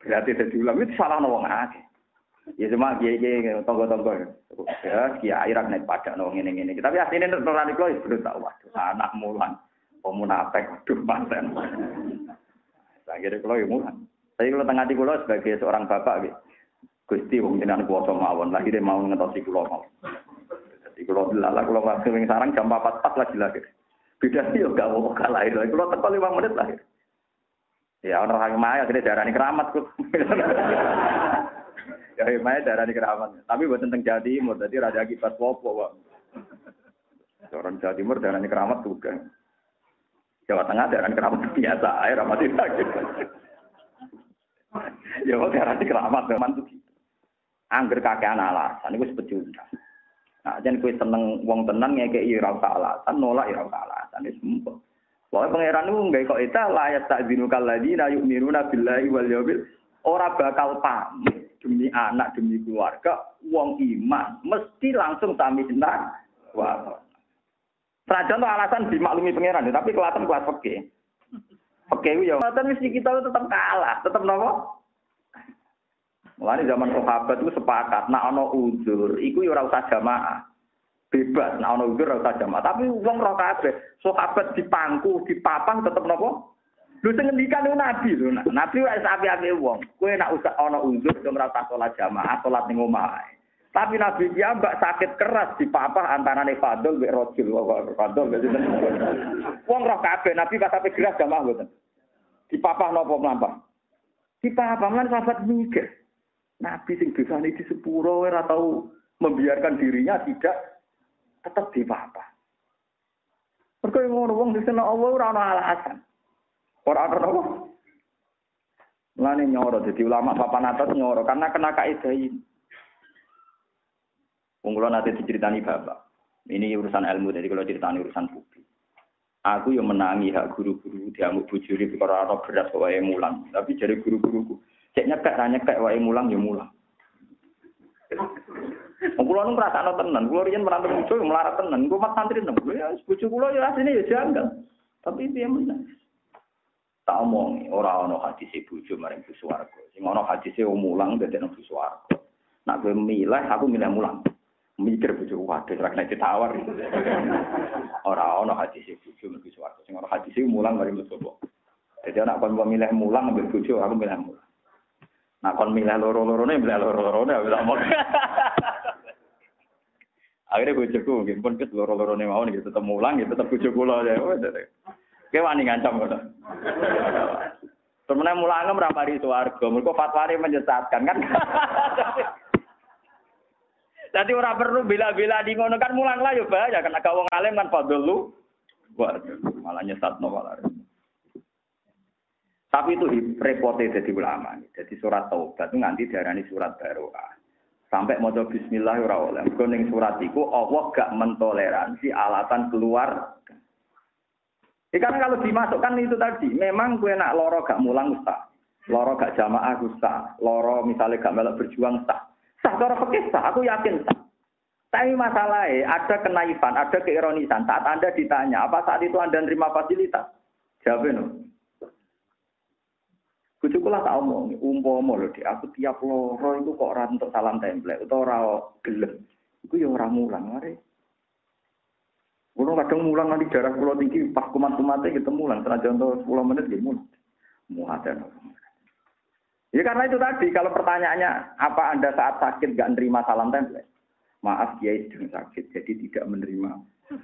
Berarti dadi ulama itu salah wong akeh. Ya cuma kiai tonggo-tonggo. Ya kiai ra nek pajak nang ngene-ngene. Tapi asline nerani kula wis bener tak waduh anak mulan. Pemunafik waduh manten. Akhirnya kula yo mulan. Saya kalau tengah kula sebagai seorang bapak gitu. Gusti wong jenengan kuwasa mawon, lahire mau ngetosi kula mau. Dadi kula delala kula masuk ning sarang jam 4 pas lagi lahir. Beda sih yo gak mau lahir. Kula teko 5 menit lahir. Ya ana orang maya gede darani keramat kok. Ya maya darani keramat. Tapi buat tentang Jawa Timur, dadi raja akibat wopo, Pak. Orang Jawa Timur darani keramat juga. Jawa Tengah darani keramat biasa, air ramat lagi. Ya kok darani keramat teman tuh. Angger kakean alasan iku sepecundang. Nah, jan kowe seneng wong tenan ngekeki ora usah alasan, nolak ya ora usah alasan wis mumpung. Pokoke pangeran niku nggawe kok eta layat takzinukal ladina yu'minuna billahi wal yawmil ora bakal pamit demi anak demi keluarga wong iman mesti langsung sami senang. Wah. Sajan alasan dimaklumi pangeran tapi kelihatan kelas peke. Peke ku ya ngoten mesti kita tetap kalah, tetap napa? Mulane zaman sahabat itu sepakat nek ana uzur iku ya ora usah jamaah. Bebas nek ana uzur ora usah jamaah, tapi wong ora kabeh. Sahabat dipangku, dipapang tetep napa? Lho sing ngendikan niku nabi lho. Nabi wis api-api wong. Kowe nek usah ana uzur ora usah salat jamaah, salat ning omah. Tapi nabi dia mbak sakit keras dipapah antarane Fadl mbek Rajul. Fadl wong ora kabeh nabi pas ape gerak jamaah mboten. Dipapah napa mlampah? Dipapah lan sahabat mikir. Nabi sing dosane di sepuro ora tau membiarkan dirinya tidak tetap dipapah. Mergo ngono wong disana Allah ora ana alasan. Ora ana apa? Lane nyoro dadi ulama papan atas nyoro karena kena kaidah ini. Wong kula nate diceritani bapak. Ini urusan ilmu jadi kalau ceritani urusan publik. Aku yang menangi hak guru-guru diamuk bojone perkara ana beras wae mulang. Tapi jare guru-guruku cek nyekek wae mulang ya mulang. Kula nu ngrasakno tenan, kula riyen merantau bojo melarat tenan, kula mat santri nang. Ya bojo kula ya asline ya janggal. Tapi piye meneh. Tak omong ora ana hadis bojo maring swarga. Sing ana hadise mulang dadi nang swarga. Nek kowe milih aku milih mulang. Mikir bojo waduh ora kena ditawar. Ora ana hadis bojo maring swarga. Sing ana hadise mulang maring swarga. Jadi nek kon milih mulang ambek bojo aku milih mulang. Nah, kon milih loro-lorone, wis omong. Akhirnya bojoku nggih pun kes loro-lorone mawon nggih tetep mulang nggih tetep bojo kula ya. Ki wani ngancam ngono. Temene mulange ora mari swarga, mergo fatwane menyesatkan kan. Dadi ora perlu bela-bela di ngono kan mulang lah ya bahaya kan agak wong alim kan fadl lu. Waduh, malah nyesatno malah. Tapi itu repote jadi ulama. Jadi surat taubat itu nganti diarani surat baroah. Sampai maca bismillah ora oleh. Mergo ning surat iku Allah gak mentoleransi alatan keluar. Karena kalau dimasukkan itu tadi, memang kowe nak loro gak mulang sah. Loro gak jamaah sah. Loro misalnya gak melok berjuang sah. Sah cara fikih sah, aku yakin sah. Tapi masalahnya ada kenaifan, ada keironisan. Saat Anda ditanya, apa saat itu Anda nerima fasilitas? Jawabnya no. Bojoku lah tak omong, umpama lho Dik, aku tiap loro iku kok ora entuk salam template utawa ora gelem. Iku ya ora mulang mare. Kulo kadang mulang nganti darah kula tinggi pas kumat-kumate ketemu lan senajan 10 menit nggih mulang. Muhadan. Ya karena itu tadi kalau pertanyaannya apa Anda saat sakit enggak nerima salam template? Maaf Kiai sedang sakit jadi tidak menerima.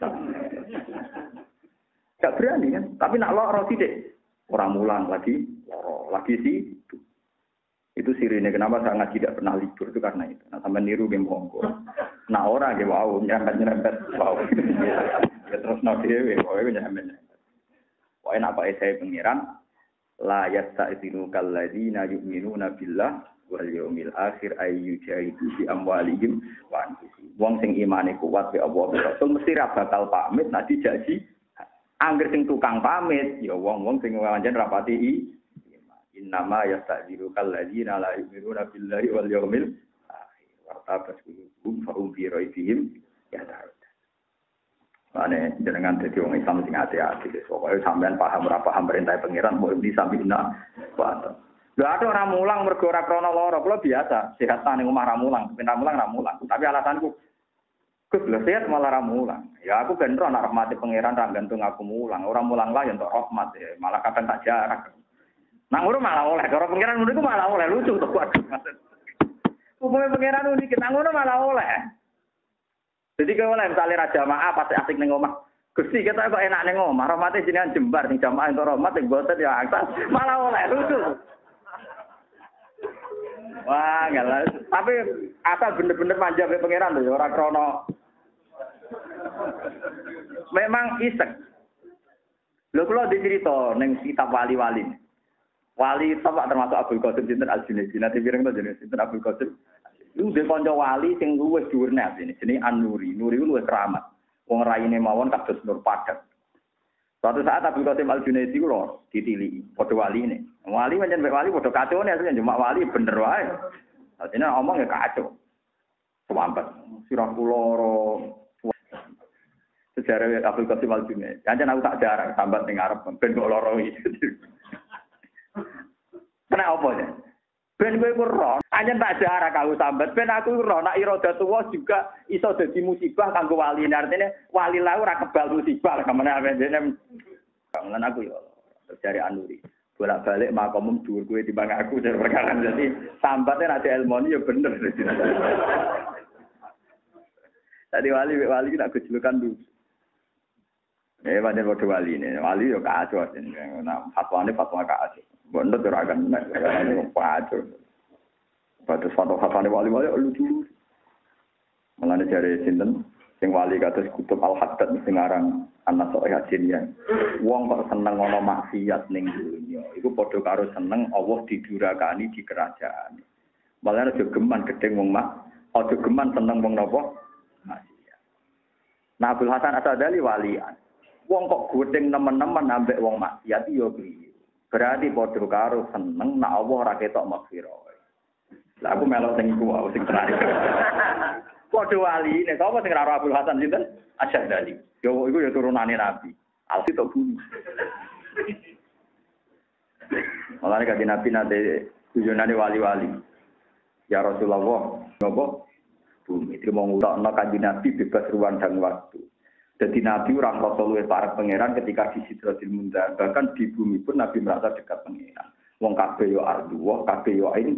Enggak berani kan? Tapi nak loro sithik orang mulang lagi sih itu sirine kenapa saya ngaji tidak pernah libur itu karena itu. Nah sampai niru game Hongko. Nah orang game wow nyerempet wow. Ya terus nabi wow nyerempet. Wah enak pak saya pengiran la yasta'dinu kalladzina yu'minuna billah wal yawmil akhir ayyu jahidu bi amwalihim wa anfusihim. Wong sing imane kuat be Allah Rasul mesti ra bakal pamit nek dijanji. Angger sing tukang pamit ya wong-wong sing pancen rapati innama yasta'jilu kalladzina la yu'minuna billahi wal yawmil akhir wa tabasquluhum fa hum bi raibihim yad'un. Ane jenengan dadi wong Islam sing ati-ati wis pokoke sampean paham ora paham perintah pangeran mau di sambina wae. Lho ada orang mulang mergo ora krana lara, kula biasa, sehat ning omah ra mulang, ben ra mulang. Tapi alasanku Gus lho sehat malah ra mulang. Ya aku ben ro anak rahmati pangeran ra gantung aku mulang. Ora mulang lah ya entuk rahmat ya, malah kadang tak jarak. Nang ngono malah oleh, cara pangeran ngono iku malah oleh lucu to kuat. Hukumnya pangeran unik, kita ngono malah oleh. Jadi kalau oleh misalnya raja jamaah pasti asik ning omah. Gusti kita kok enak ning omah, rahmate jenengan jembar ning jamaah entuk rahmat ning boten ya aksa, malah oleh lucu. Wah, ngalah. Tapi asal bener-bener manja be pangeran lho, ora krono. Memang isek. Lho kula dicerita ning kitab wali-wali. Wali sama termasuk Abdul Qadir Sinten Al-Junaidi. Nanti pirang to jenenge Sinten Abdul Qadir. Lu dhe kanca wali sing luwih dhuwur nek ini jenenge An-Nuri. Nuri ku luwih keramat. Wong raine mawon kados nur padat. Suatu saat Abdul Qadir Al-Junaidi ku lho ditiliki padha waline. Wali pancen wali padha kacone asline cuma wali bener wae. Artinya omong ya kacau. Sewampat sirah kula sejarah Abdul Qadir Al-Junaidi. Pancen aku tak jarang sambat ning arep ben kok lara iki. Kena apa ya? Ben kowe ku ro, anjen tak jarah kanggo sambat. Ben aku ro nek iradah tuwa juga iso dadi musibah kanggo wali. Artine wali la ora kebal musibah kemene awene. Kangen aku ya. Terjari Anuri. Bolak-balik makomum dhuwur kowe timbang aku jar perkara. Jadi sambatnya ada ilmoni ya bener. Tadi wali kita kejulukan dulu. Banyak bodoh wali ini. Wali ya kacau. Nah, fatwa kacau. Bener terakan. Kacau. Pada fatwa wali-wali lucu. Malah dari sinten. Sing wali kados kutub al-haddad. Sing aran anak so'eh hajinnya. Wong kok seneng ono maksiat ning dunya. Iku padha karo seneng Allah didurakani di kerajaan. Malah aja geman gedeng wong mak. Aja geman seneng wong napa? Maksiat. Nah, Abdul Hasan Asadali walian. Wong kok gedeng nemen-nemen ambek wong maksiat yo piye. Berarti padha karo seneng nek Allah ora ketok maghfirah. Lah aku melok sing iku wae sing terakhir. Padha wali nek sapa sing ora Abdul Hasan sinten? Asadali. Yo iku ya turunane Nabi. Alsi tok bumi. Malah nek Nabi nate tujuanane wali-wali. Ya Rasulullah, nopo? Bumi trimo ngutokno kanjeng Nabi bebas ruang dan waktu. Jadi Nabi orang kotor luwih parek pangeran ketika di Sidratil Muntaha. Bahkan di bumi pun Nabi merasa dekat pangeran. Wong kabeh yo ardu, wong kabeh yo ini.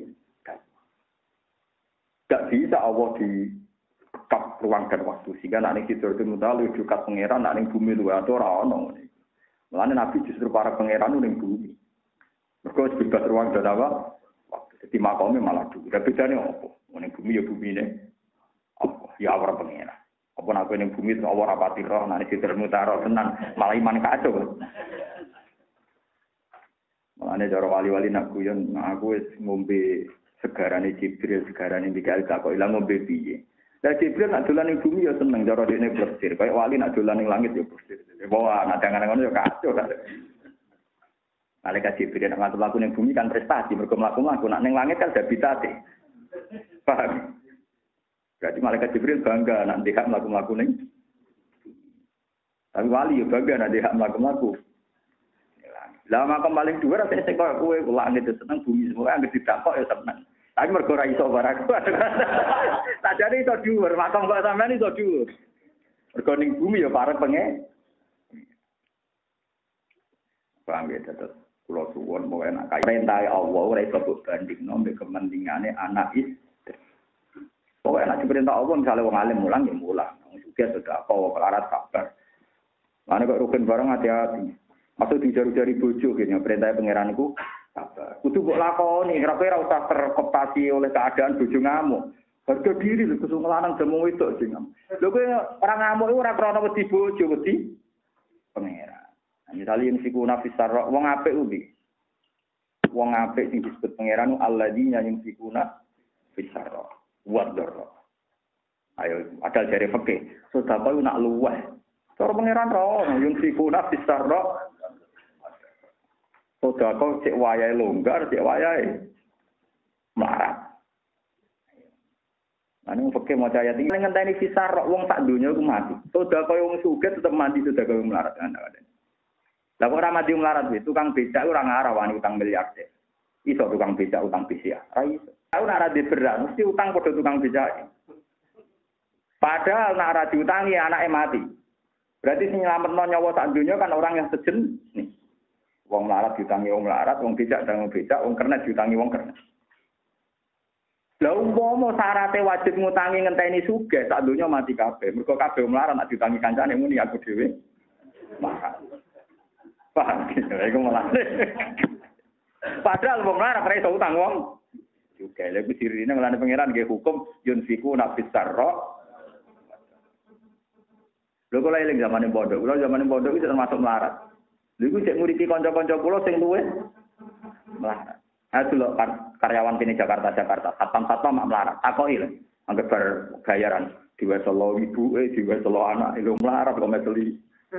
Gak bisa Allah di kap ruang dan waktu. Sehingga nak ning Sidratil Muntaha luwih dekat pangeran, nak ning bumi luwih ora ono ngene. Mulane Nabi justru parek pangeran ning bumi. Mergo bebas ruang dan waktu. Jadi makome malah dhuwur. Bedane opo? Ning bumi yo bumine. Apa? Ya ora pangeran. Apa nak ning bumi Allah rapati roh nek Sidratil Muntaha tenan malah iman kacau. Malane cara wali-wali nak guyon aku wis ngombe segarane Jibril, segarane Mikail tak kok ilang ngombe piye. Lah Jibril nak dolan ning bumi ya seneng cara dekne bersir. Kayak wali nak dolan ning langit ya bersir. Wah, nak jangan ngono ya kacau. Malaikat Jibril nak mlaku ning bumi kan prestasi, mergo mlaku nak ning langit kan habitate. Paham? Berarti malaikat Jibril bangga nanti hak melaku-melaku nih. Tapi wali ya bangga nanti hak melaku-melaku. Lah makam paling dua rasanya sing koyo kowe langit seneng bumi semua anggere didakok ya seneng. Tapi mergo ora iso barang. Tak jane iso dhuwur, makam kok sampean iso dhuwur. Mergo ning bumi ya parek pengen. Paham ya tetep kula suwun pokoke nek kaya perintah Allah ora iso bandingno mbek kepentingane anak istri. Pokoknya nak diperintah Allah, misalnya orang alim mulang, ya mulang. Orang juga sudah apa, pelarat kabar. Mana kok rukun bareng hati-hati. Maksud dijari-jari bojo, gitu. Perintah pangeran itu kabar. Kudu kok lakoni, kira-kira usah terkoptasi oleh keadaan bojo ngamuk. Harga diri, kesung lanang jamu itu. Lho orang ngamuk itu orang krono wedi bojo, wedi pangeran. Nah, misalnya yang siku nafis sarok, wong apik ubi. Wong apik yang disebut pangeran itu alladzina yang siku nafis sarok. Wador. Ayo, ada jari fikih. Sudah kau nak luweh. Cara pangeran roh, yung sikuna bisarro. Sudah kau cek wayai longgar, cek wayai melarat. Anu fikih mau caya tinggal ngenteni bisarro, wong tak dunia aku mati. Sudah kau yang suget tetap mati, sudah kau melarat. Lah kok ora mati melarat itu kang becak ora ngarah wani utang miliar. Iso tukang becak utang BCA. Ra iso. Aku nak ra berat mesti utang padha tukang becak. Padahal nak ra diutangi anake mati. Berarti sing nyelametno nyawa sak donya kan orang yang sejenis. Wong melarat diutangi wong melarat, wong becak dan wong becak, wong kernet diutangi wong kernet. Lah umpama syaraté wajib ngutangi ngenteni sugih, sak donya mati kabeh. Mergo kabeh wong melarat nak diutangi kancane muni aku dhewe. Maka. Paham ya, iku malah. Padahal wong melarat ora iso utang wong juga. Lha iku sirine ngelane pangeran nggih hukum yunfiku nafis sarra. Lho kula eling zamane pondok. Kula zamane pondok iki termasuk melarat. Lha iku sik nguripi kanca-kanca kula sing luwih melarat. Aku lho karyawan kene Jakarta, satpam melarat. Takoki lho. Anggap bar bayaran diweselo ibuke, diweselo anake lho melarat kok meteli.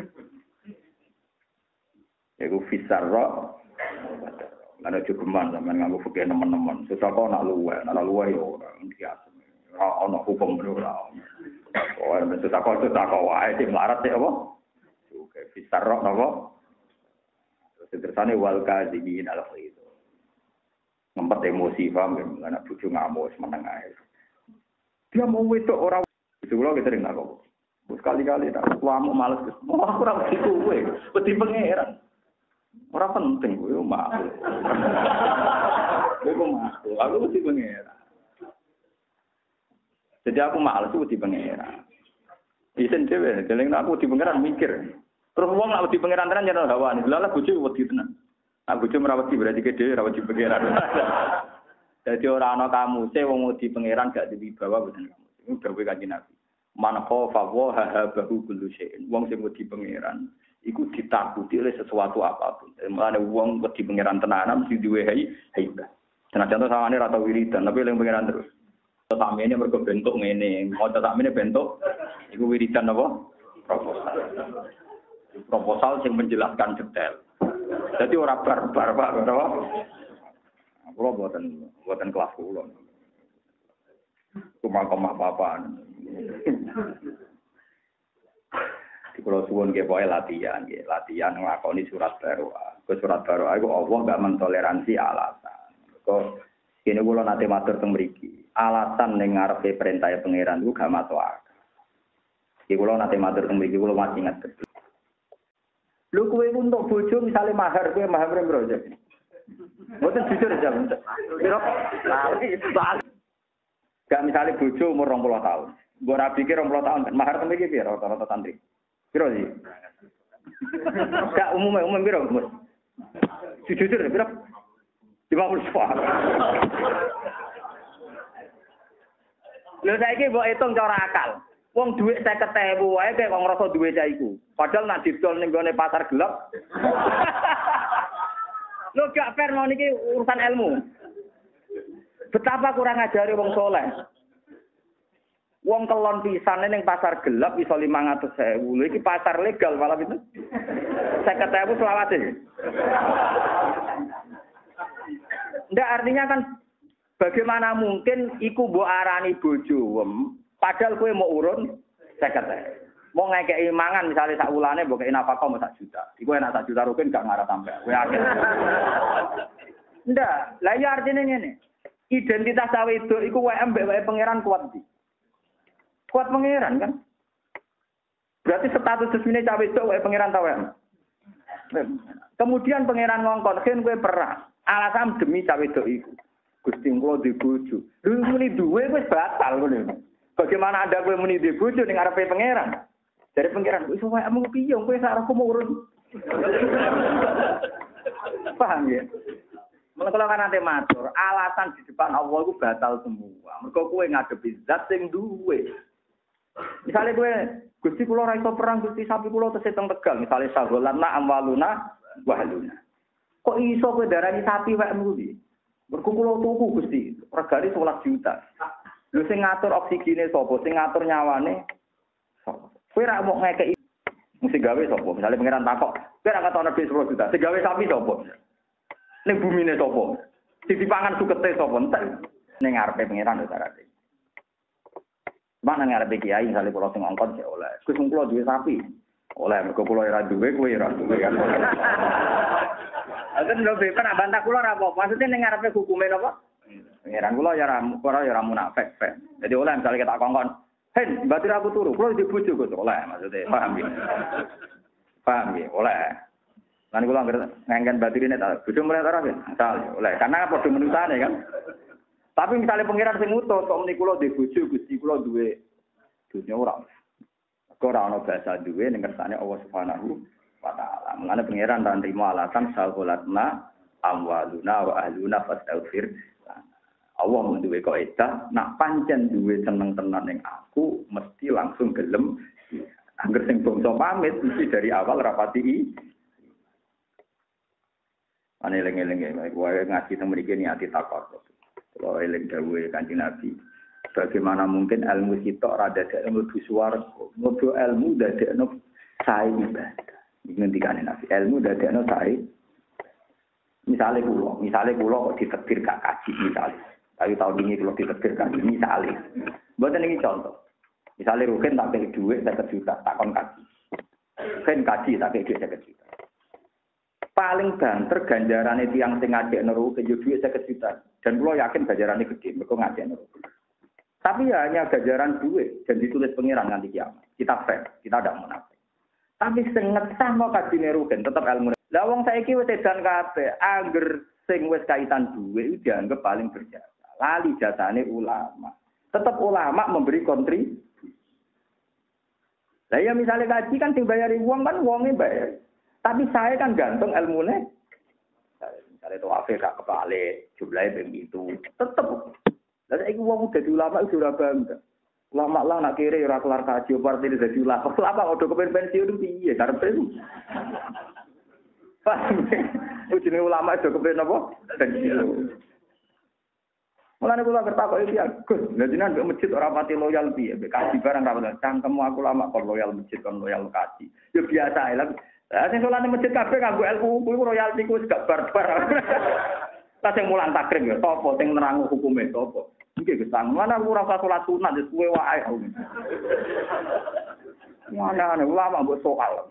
Iku fisarra. Ana cukuman sampean nganggo fikih nemen-nemen. Sesaka nak luwih yo ora biasa. Ora ana hukum ora. Oh, sesaka wae sing melarat sik apa? Oke, fisarra napa? Tersane wal kadzimin al khair. Ngempet emosi paham anak bojo ngamuk semeneng ae. Dia mau wedok ora itu kula sering ngakok. Sekali-kali tak ngamuk males. Wah, ora wedi kowe, wedi pangeran. Ora penting kowe mah. Kowe mah, aku wedi pangeran. Jadi aku males wedi pangeran. Isen dhewe, deleng aku wedi pangeran mikir. Terus wong lak wedi pangeran tenan jeneng hawane. Lah bojo wedi tenan. Nak bojo merawati berarti gede ora wedi pangeran. Dadi ora ana kamu, wong wedi pangeran gak diwibawa boten kamu. Iku dawuh Kanjeng Nabi. Man khafa wa habahu kullu syai'in. Wong sing wedi pangeran iku ditakuti oleh sesuatu apapun. Mulane wong wedi pangeran tenanan mesti duwe haibah. Senajan to sawane ra tau wiridan, tapi eling pangeran terus. Samene mergo bentuk ngene, maca samene bentuk iku wiridan apa? Proposal yang menjelaskan detail. Jadi orang barbar Pak, berapa? Kulo buatan kelas kulo. Kumah apa-apaan. Di Pulau Suwon nggih pokoke latihan nglakoni surat baru. Ke surat baru iku Allah enggak mentoleransi alasan. Kok kene kula nate matur teng mriki. Alasan ning ngarepe perintah pangeran iku gak masuk akal. Iki kula nate matur teng mriki kula masih ingat. Lho kowe untuk bojo misale mahar kowe mahar piro aja. Mboten jujur aja. Piro? Gak misale bojo umur 20 tahun. Mbok ora pikir 20 tahun kan mahar temen iki piro rata-rata santri. Piro sih? Gak umum piro, Mas? Jujur piro? 50 juta. Lho saiki mbok hitung cara akal. Wong dhuwit 50.000 wae kok ngrasa duwe cah iku. Padahal nek didol ning gone pasar gelap. Lho gak fair mau niki urusan ilmu. Betapa kurang ajare wong soleh. Wong kelon pisan ning pasar gelap iso 500.000. Lho iki pasar legal malah itu. 50.000 selawase. Ndak artinya kan bagaimana mungkin iku mbok arani bojo padahal kowe mau urun 50.000. Mau ngekeki mangan misalnya sak wulane mbok kei nafkah mau 1 juta. Iku enak 1 juta rugen gak ngarah sampe. Kowe akeh. Ndak, lah ya artine ngene. Identitas cawe itu iku wae mbek wae pangeran kuat iki. Kuat pangeran kan? Berarti status resmine cawe itu wae pangeran ta wae. Kemudian pangeran ngongkon ken kowe perang. Alasan demi cawe itu iku. Gusti kula di bojo. Lha muni duwe wis batal ngono. Bagaimana Anda kowe muni di bojo ning arepe pangeran? Dari pangeran wis wae mung piye kowe sak aku mau urun. Paham ya? Kalau kan nanti matur, alasan di depan Allah itu batal semua. Mergo kowe ngadepi zat sing duwe. Misalnya kowe Gusti kula ora iso perang, Gusti sapi kula tesih teng Tegal, misalnya sagolanna amwaluna wahluna. Kok iso kowe darani sapi wae muli? Mergo kula tuku Gusti, regane 11 juta. Lho sing ngatur oksigene sapa? Sing ngatur nyawane sapa? Kowe ra mau ngekeki mesti gawe sapa? Misale pangeran takok, kowe ra katono duit 10 juta. Sing gawe sapi sapa? Ning bumine sapa? Sing dipangan sukete sapa? Entek. Ning ngarepe pangeran lho carane. Mana ngarepe kiai misale kula sing ngongkon sik oleh. Gus kula duwe sapi. Oleh mergo kula ora duwe, kowe ora duwe kan. Akan lho beber bantah kula ora apa. Maksudnya ning ngarepe hukume napa? Pangeran kula ya ora munafik. Jadi oleh misalnya kita kongkon, "Hen, batir aku turu, kula di bojo kok oleh." Maksudnya paham ya? Paham ya? Oleh. Lan kula ngengken batirine ta, bojo mulai ora ya? Misal oleh. Karena padha menusane kan. Tapi misalnya pangeran sing utus kok muni kula di bojo Gusti kula duwe dunya ora. Kok ora ana bahasa duwe ning kersane Allah Subhanahu wa ta'ala. Mengane pangeran ra nrimo alasan saholatna amwaluna wa ahluna fastaghfir. Allah duwe kaidah, nak pancen duwe seneng tenan ning aku mesti langsung gelem. Angger sing bangsa pamit mesti dari awal rapati. Ane eling-eling wae ngaji teng mriki niati takok. Kalau eling dawuhe Kanjeng Nabi. Bagaimana mungkin ilmu sitok rada ilmu suwarga, ngobrol ilmu dadekno sae ibadah. Ngendikane Nabi, ilmu dadekno sae. Misale kula kok ditekdir gak kaji misale. Tapi tahun ini kalau ditekdir kaji misale. Mboten iki contoh. Misale Rukin tak kei dhuwit 50 juta, takon kaji. Rukin kaji tak kei dhuwit 50 juta. Paling banter ganjarane tiyang sing ngajekno Rukin yo dhuwit 50 juta. Dan kula yakin ganjarane gede, mergo ngajekno Rukin. Tapi ya hanya ganjaran duit dan ditulis pengiran nanti kiamat. Kita fair, kita tidak munafik. Tapi sing ngesah mau kajine Rukin tetap ilmu. Lah wong saiki wis edan kabeh, angger sing wis kaitan duit dianggap paling berjasa. Lali jasane ulama. Tetap ulama memberi kontribusi. Lah ya misalnya kaji kan dibayari uang kan uangnya bayar. Tapi saya kan gantung ilmune. Misalnya itu afe gak kebalik, jumlahnya begitu. Tetap. Lah saiki wong dadi ulama iku ora bangga. Ulama lah nak kire ora kelar kaji partai dadi ulama. Ulama udah kepen pensiun piye karepe. Paham. Ujine ulama udah kepen apa? Pensiun. Mulane kula kertakok iki Gus, lha jenengan mbek masjid ora pati loyal piye? Mbek kaji barang ra pati. Cangkemmu aku lama kon loyal masjid kon loyal kaji. Ya biasa ae lah. Lah sing salane masjid kabeh kanggo ilmu kuwi royalti ku wis gak barbar. Lah sing mulang takrim ya sapa sing nerangi hukume sapa? Nggih Gus, mana ora usah salat sunat wis kuwe wae. Mana ulama mbok soal.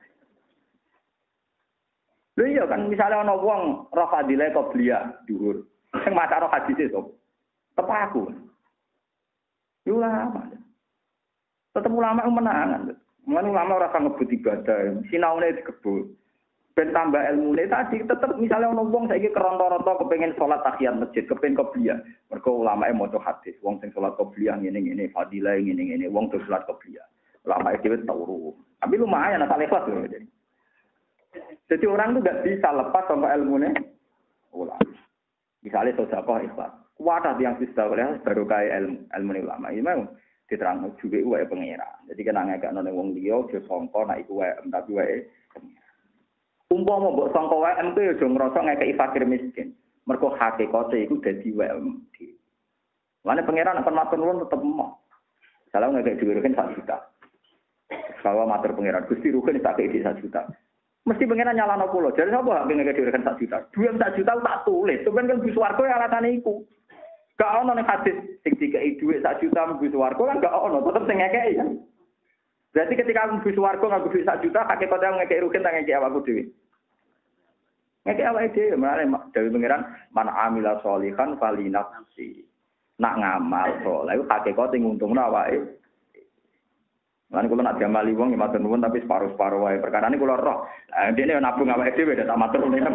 Lha iya kan misalnya ana wong roh fadilah qobliyah dhuwur. Sing maca roh hadise sapa? Tepak aku. Ulama. Tetep ulama menangan. Mulane ulama ora kang ngebut ibadah, sinaune dikebut. Ben tambah ilmune tadi tetep misalnya ana wong saiki keronto-ronto kepengin salat tahiyat masjid, kepengin qobliyah. Mergo ulamae maca hadis, wong sing salat qobliyah ngene-ngene, fadilah ngene-ngene, wong tuh salat qobliyah. Ulamae dhewe turu. Tapi lumayan asal ikhlas lho. Jadi orang tuh gak bisa lepas sama ilmune ulama. Misalnya sedekah ikhlas. Kuat yang bisa oleh baru kaya ilmu ulama. Ini memang diterang juga wae pengira. Jadi kena ngekak none wong liya aja sangka nek iku wae tapi wae pengira. Umpama mbok sangka wae ku aja ngrasa ngekeki fakir miskin. Mergo hakikate iku dadi wae. Mane pengira nek matur nuwun tetep mau. Kalau ngekek dhuwit kan 1 juta. Kalau matur pengira Gusti rugen tak kei 1 juta. Mesti pengen nyalano kula. Jadi sapa pengen ngedherekan 1 juta? 2 juta tak tulis. Sampeyan kan bisa warga alatane iku. Gak ono ning hadis sing dikeki dhuwit 1 juta mlebu warga kan gak ono, tetep sing ngekeki kan. Berarti ketika aku mlebu warga nganggo dhuwit 1 juta, kakek kote ngekeki rugen tak ngekeki awakku dhewe. Ngekeki awake dhewe, menane dewe pengiran man amila sholihan falinafsi. Nak ngamal saleh hakikate nguntungno awake. Lan kula nak diamali wong ya matur nuwun tapi separo-separo wae. Perkarane kula roh. Dene nabung awake dhewe tak matur nuwun.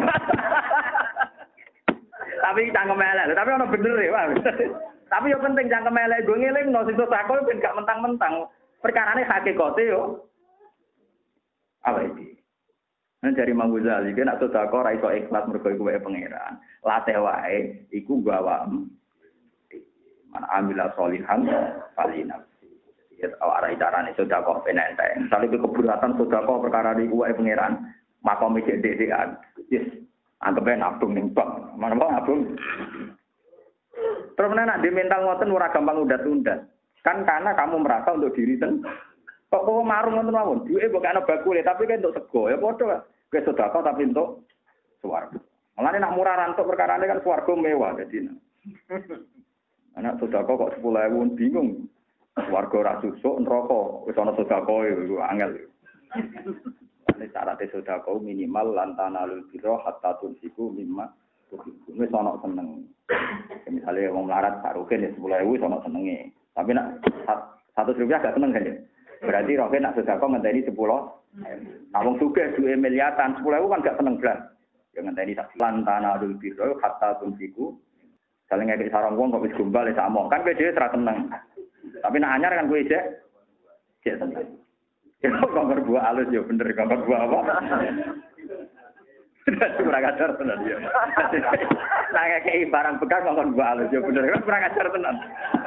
Tapi cangkem elek, tapi ono bener ya, Pak. Tapi yo penting cangkem elek go ngelingno sing sedekah ben gak mentang-mentang. Perkarane hakikate yo awake dhewe. Nek dari Imam Ghazali ki nek sedekah ora iso ikhlas mergo iku wae pangeran. Latih wae iku bawa man amila sholihan falina. Ya arah carane sedekah penenteng. Misale keberatan sedekah perkara niku wae pangeran, makome cek-cekan. Yes, anggape nabung ning bank. Mana nabung. Terus nek di mental ngoten ora gampang undat-undat. Kan karena kamu merasa untuk diri sendiri. Kok marung ngoten mawon. Duwe mbok ana bakule tapi kan untuk sego. Ya padha kowe sedekah tapi untuk swarga. Mulane nak murah rantuk perkarane kan swarga mewah dadi. Anak sedekah kok 10.000 bingung. Warga ora susuk neraka wis ana sedekah iku angel. syaratnya sedekah minimal lantanalul birra hatta tunfiqu mimma tuhibbun. Wis ana seneng. Misalnya wong melarat sarugen ya 10.000 ana senenge. Tapi nak 100 rupiah gak seneng kan ya. Berarti roke nak sedekah ngenteni 10. Nah wong sugih duwe miliatan 10.000 kan gak seneng blas. Ya ngenteni sak lantanalul birra hatta tunfiqu. Saling ngekek sarang wong kok wis gombal wis among. Kan kowe dhewe ora seneng. Tapi nak anyar kan kowe cek seneng. Ya gambar buah halus ya bener gambar buah apa? Kurang ajar tenan ya. Nah kayak barang bekas gambar buah halus ya bener kan kurang ajar tenan.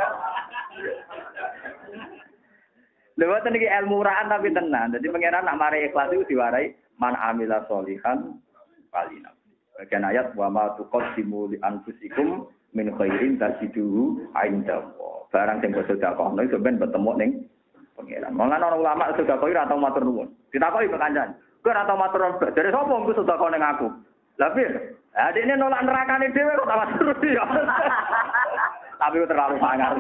Lewat niki ilmu murahan tapi tenan. Jadi pengenan nak mari ikhlas itu diwarai man amila sholihan falina. Bagian ayat wa ma tuqaddimu li anfusikum min khairin tajiduhu indallah. Barang sing sedekah ono iso ben ketemu ning pengiran. Malah ana ulama sedekah ora tau matur nuwun. Ditakoki kok kancan. Kowe ora tau matur nuwun. Dari sapa engko sedekah ning aku? Lah piye? Adikne nolak nerakane dhewe kok tak matur ya. Tapi kok terlalu sangar.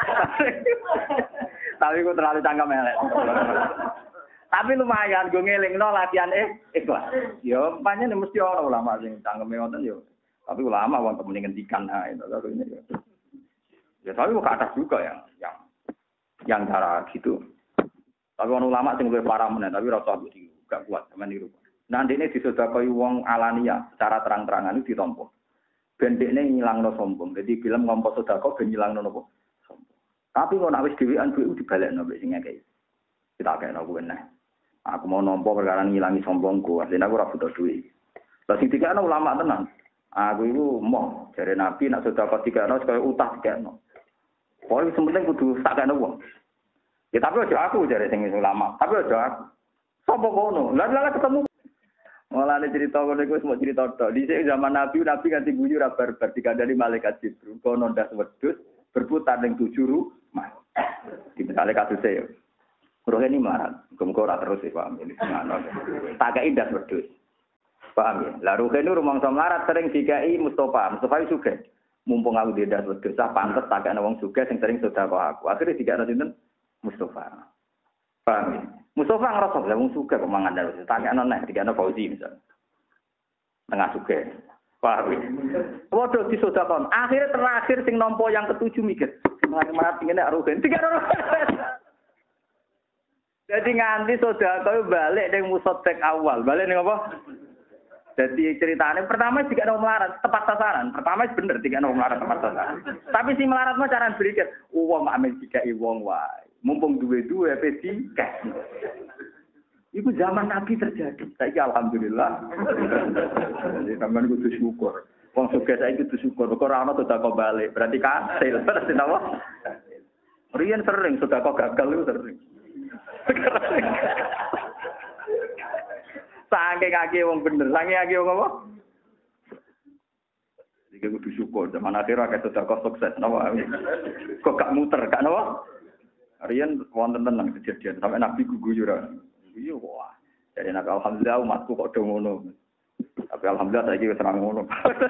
Tapi kok terlalu cangkem elek. Tapi lumayan gue ngelingno latihan ikhlas. Yo pancen mesti ana ulama sing cangkeme wonten yo. Tapi ulama wong temen ngendikan itu ini. Ya tapi kok atas juga yang cara gitu. Tapi orang ulama sing luwih parah meneh, tapi rasa aku gak kuat sampean niru. Nah ndekne disedekahi wong alania secara terang-terangan itu ditampa. Ben ndekne ngilangno sombong. Jadi film ngompo sedekah ben ngilangno napa? Sombong. Tapi kok nek wis dhewean duwe dibalekno mbek sing ngekeki. Kita kena kuwi neh. Aku mau nampa perkara ngilangi sombongku, asline aku ora butuh duit. Lah sing dikene ulama tenan. Aku iku moh jare Nabi nek sedekah dikene kaya utah dikene. Pokoke sementing kudu tak kene wong. Ya tapi aja aku jare sing ulama, tapi aja aku. Sopo kono? Lah ketemu. Mulane cerita ngono iku wis mau cerita tok. Dhisik zaman Nabi ganti guyu ra barbar dikandani malaikat Jibril. Kono ndas wedhus berputar ning 7 rumah. Di misale kasuse yo. Roh ini marah, muga ora terus ya paham ini. Tak kei ndas wedhus. Paham ya? Lah roh ini rumangsa melarat sering dikai Mustafa sugih. Mumpung aku ndas wedhus, pantes tak kene wong sugih sing sering sedekah aku. Akhire dikene sinten? Mustafa. Paham ya? Mustafa ngerasa lah wong sugih kok mangan terus. Takane nek dikene Fauzi misal. Tengah sugih. Paham ya? Waduh disodakon. Akhirnya terakhir sing nampa yang ketujuh mikir. Semangat ngene nek rugen. Jadi nganti sedekah balik ning musotek awal. Balik ning apa? Jadi ceritanya pertama jika ada melarat tepat sasaran. Pertama bener jika ada melarat tepat sasaran. Tapi si melarat mah cara berpikir, wong amen jika wong wae. Mumpung duwe-duwe pedi kek. Iku zaman Nabi terjadi. Saiki alhamdulillah. Jadi sampean kudu syukur. Wong sugih saiki kudu syukur. Kok ora ana sedekah balik. Berarti kasil. Berarti napa? Riyen sering sedekah gagal itu sering. Saking akeh wong bener, saking akeh wong apa? Iki kudu syukur zaman akhir akeh sedekah sukses napa. Kok gak muter, gak napa? Riyen wonten tenan kejadian sampai Nabi guyu ora. Iya wah. Jadi nak alhamdulillah umatku kok do ngono. Tapi alhamdulillah saiki wis ora ngono.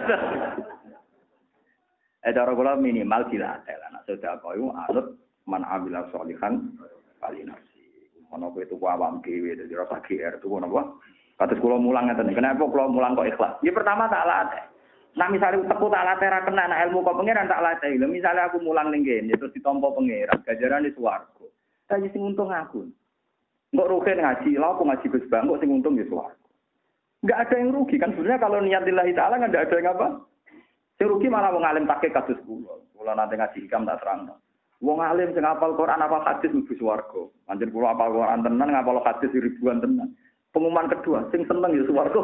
Cara kula minimal dilatih lah. Nek sedekah iku anut man amila sholihan falinafsi. Ono kowe tuku awam dhewe dadi rasa GR tuku napa? Kados kula mulang ngeten. Kenapa kula mulang kok ikhlas? Ya pertama tak latih. Nah misalnya teku tak latih ra kena nek ilmu kok pangeran tak latih. Lha misale aku mulang ning kene terus ditampa pangeran, ganjarane swarga. Lah sing untung aku. Mbok rugi ngaji, lha aku ngaji Gus Bang kok sing untung ya swarga. Enggak ada yang rugi kan sebenarnya kalau niat lillahi taala enggak ada yang apa? Sing rugi malah wong alim pakai kados kula. Kula nanti ngaji hikam tak terangno. Wong alim sing hafal Quran apa hadis mlebu swarga. Pancen kula hafal Quran tenan ngapal hadis ribuan tenan. Pengumuman kedua sing seneng ya swarga.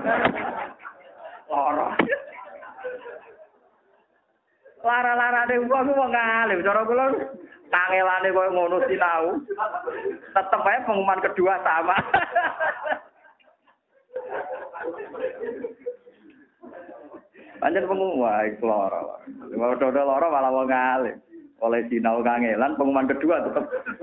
Lara-larane wong alim cara kula kangelane koyo ngono sinau. Tetep ae pengumuman kedua sama. Pancen pengumuman iku lara. Wae lara malah wong alim. Oleh sinau kangelan pengumuman kedua tetep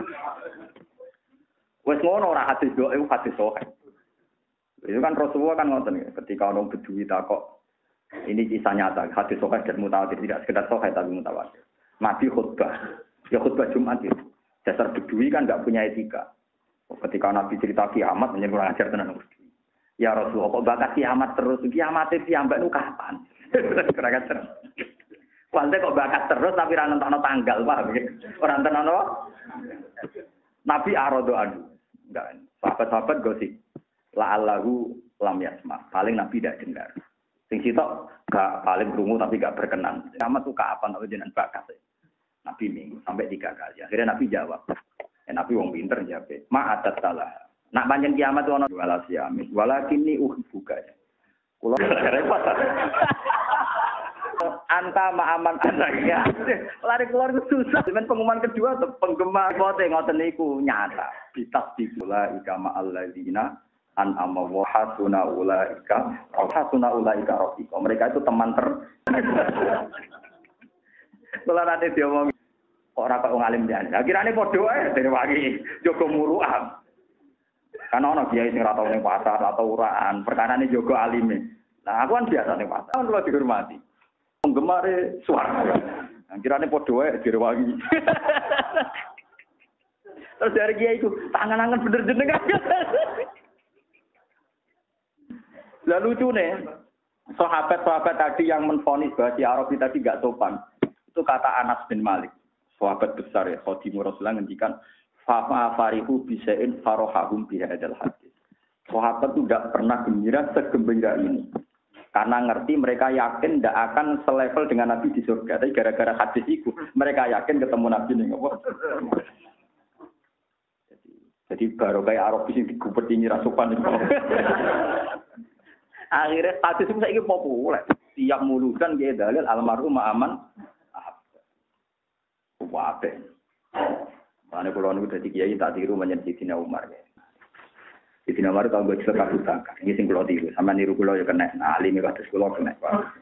wis ngono ora hadis doa iku hadis sahih. Itu kan Rasulullah kan ngoten ketika orang Bedui takok ini kisah nyata hadis sahih dan mutawatir tidak sekedar sahih tapi mutawatir. Nabi khutbah ya khutbah Jumat itu. Dasar Bedui kan enggak punya etika. Ketika Nabi cerita kiamat menyen kurang ajar tenan Bedui. Ya Rasulullah kok bakat kiamat terus. Kiamat itu ambek nu kapan? Kira-kira terus. Wante kok bakat terus tapi ora nentokno tanggal, paham ya? Ora nentokno. Nabi arodo adu. Enggak. Sahabat-sahabat gosip. La'allahu lam yasma. Paling Nabi tidak dengar. Sing sitok gak paling krungu tapi gak berkenan. Kiamat tuh kapan tapi jenengan bakat. Nabi minggu sampai 3 kali. Akhirnya Nabi jawab. Nabi wong pinter jawab. Ma'atat salah. Nak panjang kiamat itu ana wala siamin. Walakinni uhibbuka. Kula repot. Anta ma'aman anaknya. Lari keluar itu susah. Dengan pengumuman kedua penggemar foto ngoten niku nyata. Bitas dikula ika ma'al ladzina an'ama wa hasuna ulaika rafiqa. Mereka itu teman Kula nate diomong ora kok wong alim jan. Akhirane padha wae dene wangi jaga muruah. Kan ana kiai sing ora tau ning pasar atau uraan, perkarane jaga alime. Nah, aku kan biasa ning pasar, kan kula dihormati. Penggemar suara. Akhirane padha wae direwangi. Terus dari kiai itu tangan-tangan bener jenengan. Lah lucunya, sahabat-sahabat tadi yang menvonis bahwa si Arabi tadi gak sopan. Itu kata Anas bin Malik. Sahabat besar ya, khadimur Rasulullah ngendikan fa farihu bisain farohahum bihadzal hadis. Sahabat itu tidak pernah gembira segembira ini. Karena ngerti mereka yakin tidak akan selevel dengan Nabi di surga. Tapi gara-gara hadis itu, mereka yakin ketemu Nabi nih. Jadi baru kayak Arabi sing digubet ini rasupan itu. Akhirnya hadis itu saya populer. Tiap muludan kayak dalil almarhum aman. Wape. Mana kalau niku dadi kiai tak tiru menyang Sidina Umar. Sidina Umar tau gue cerita Abu Bakar. Ini sing kula tiru, sampean niru kula ya kena. Nah, alim kados kula kena.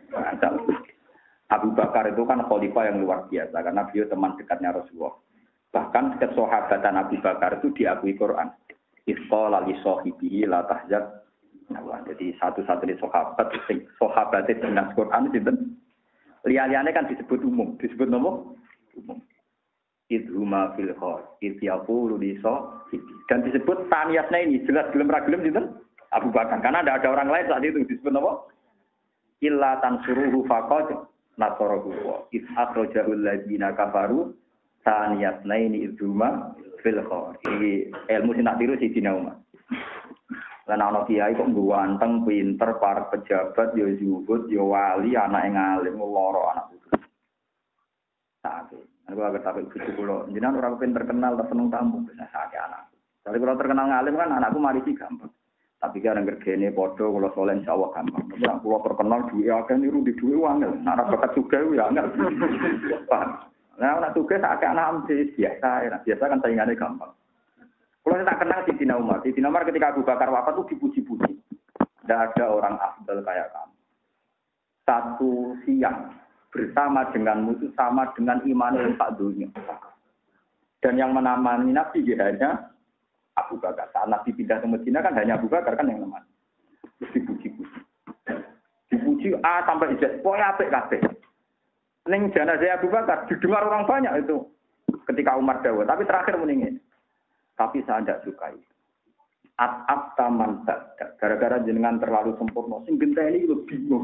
Abu Bakar itu kan khalifah yang luar biasa karena beliau teman dekatnya Rasulullah. Bahkan kesahabatan Abu Bakar itu diakui Quran. Ifqala li sahibihi la tahzan. Nah, jadi satu-satunya sahabat itu dengan Quran itu liane kan disebut umum, disebut nomor umum. Idhuma fil khor, idyaqulu li sahibi. Dan disebut taniyatnya ini jelas gelem ra gelem sinten? Abu Bakar. Karena tidak ada orang lain saat itu disebut apa? Illa tansuruhu faqad nasarahu wa id akhrajahu alladziina kafaru taniyatna ini idhuma fil khor. Iki ilmu sing tak tiru Sidina Umar. Lan ana kiai kok ganteng, pinter, para pejabat, ya zuhud, ya wali, anak yang alim, loro anak itu. Sakit. Aku agak takut cucu kulo. Jenengan orang pinter terkenal, tersenung tamu, bisa sakit anak. Tapi kalau terkenal ngalim kan anakku mari sih gampang. Tapi kan ngergene podo, kalau soleh insya Allah gampang. Tapi kalau terkenal duit akan niru di duit wangel. Anak bakat juga ya angel. Nah anak juga sakit anak biasa. Biasa kan saingannya gampang. Kalau saya tak kenal Sidina Umar. Sidina Umar ketika Abu Bakar wafat itu dipuji-puji. Tidak ada orang afdal kayak kamu. Satu siang bersama denganmu itu sama dengan iman yang tak dunia. Dan yang menamani Nabi hanya Abu Bakar. Saat Nabi pindah ke Medina kan hanya Abu Bakar kan yang namanya. Terus dipuji-puji. Dipuji A sampai Z. Pokoknya apik kabeh. Ning jenazah Abu Bakar didengar orang banyak itu ketika Umar dawuh. Tapi terakhir meninggal. Tapi saya tidak sukai. At-at taman tak. Gara-gara jenengan terlalu sempurna. Sing genteni itu bingung.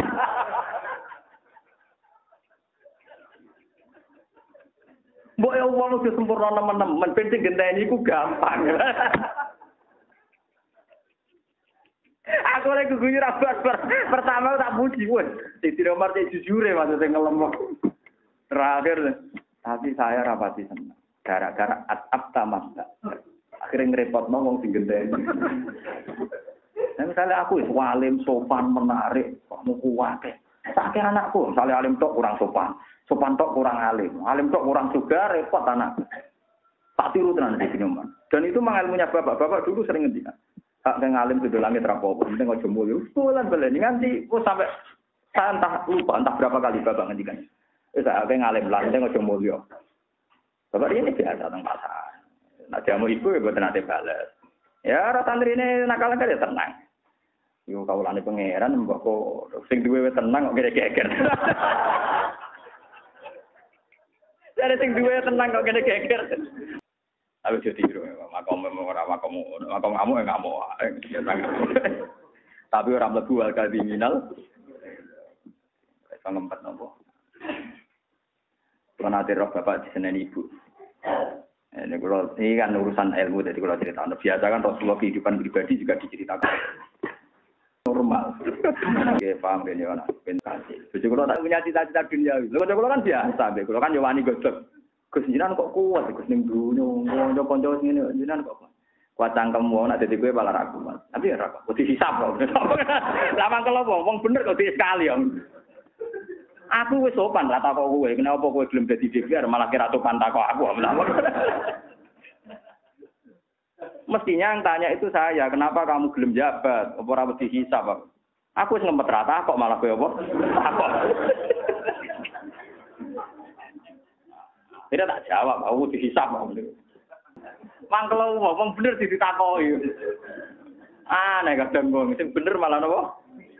Mbok ya wong wis sempurna nemen-nemen, ben sing genteni iku gampang. Aku lagi guyu ra pertama tak puji wes. Sidina Umar jujure maksudnya ngelemok. Terakhir tapi saya rapati seneng. Gara-gara at-at taman tak. Akhirnya ngerepotno wong sing genteni. Nah, misalnya aku alim, sopan, menarik, kamu kuat. Sakit anakku, misalnya alim tok kurang sopan. Sopan tok kurang alim. Alim tok kurang juga repot anak. Tak tiru tenan di sini, Man. Dan itu memang ilmunya bapak-bapak dulu sering ngendikan. Hak kang alim kudu langit rapopo, penting aja mulya. Bulan belen nganti kok sampai saya entah lupa entah berapa kali bapak ngendikan. Wis hak kang alim lan penting aja mulya. Bapak ini biasa teng pasar. Nek jamu ibu ya boten nate bales. Ya ora santrine nakal kan ya tenang. Yo kawulane pangeran mbok kok sing duwe tenang kok geger. Dari sing duwe tenang kok geger. Tapi jadi makom kamu enggak mau. Tapi orang mlebu al kriminal. Wis ngempet nopo. Nanti roh bapak diseneni ibu. Ini kan urusan ilmu, jadi kalau cerita biasa kan Rasulullah kehidupan pribadi juga diceritakan normal. Oke, paham ini mana? Pentasi. Jadi kalau tak punya cita-cita duniawi, kalau kan biasa, kalau kan Yowani gosok. Gus jinan kok kuat, Gus ning dunyo, kanca ngene jinan kok kuat. Kuat cangkemmu nak dadi kowe malah ra kuat. Tapi ora kok dihisab kok. Lah mangkel wong bener kok sekali ya. Aku wis sopan lah takok kowe, kenapa kowe gelem dadi DPR malah kira sopan takok aku. Mestinya yang tanya itu saya, kenapa kamu gelem jabat? Apa ora wedi hisab? Aku wis ngempet rata kok malah kowe apa? Takok. Tidak tak jawab, aku dihisab. Mangkel wong bener ditakoki. Nek kadang wong sing bener malah napa?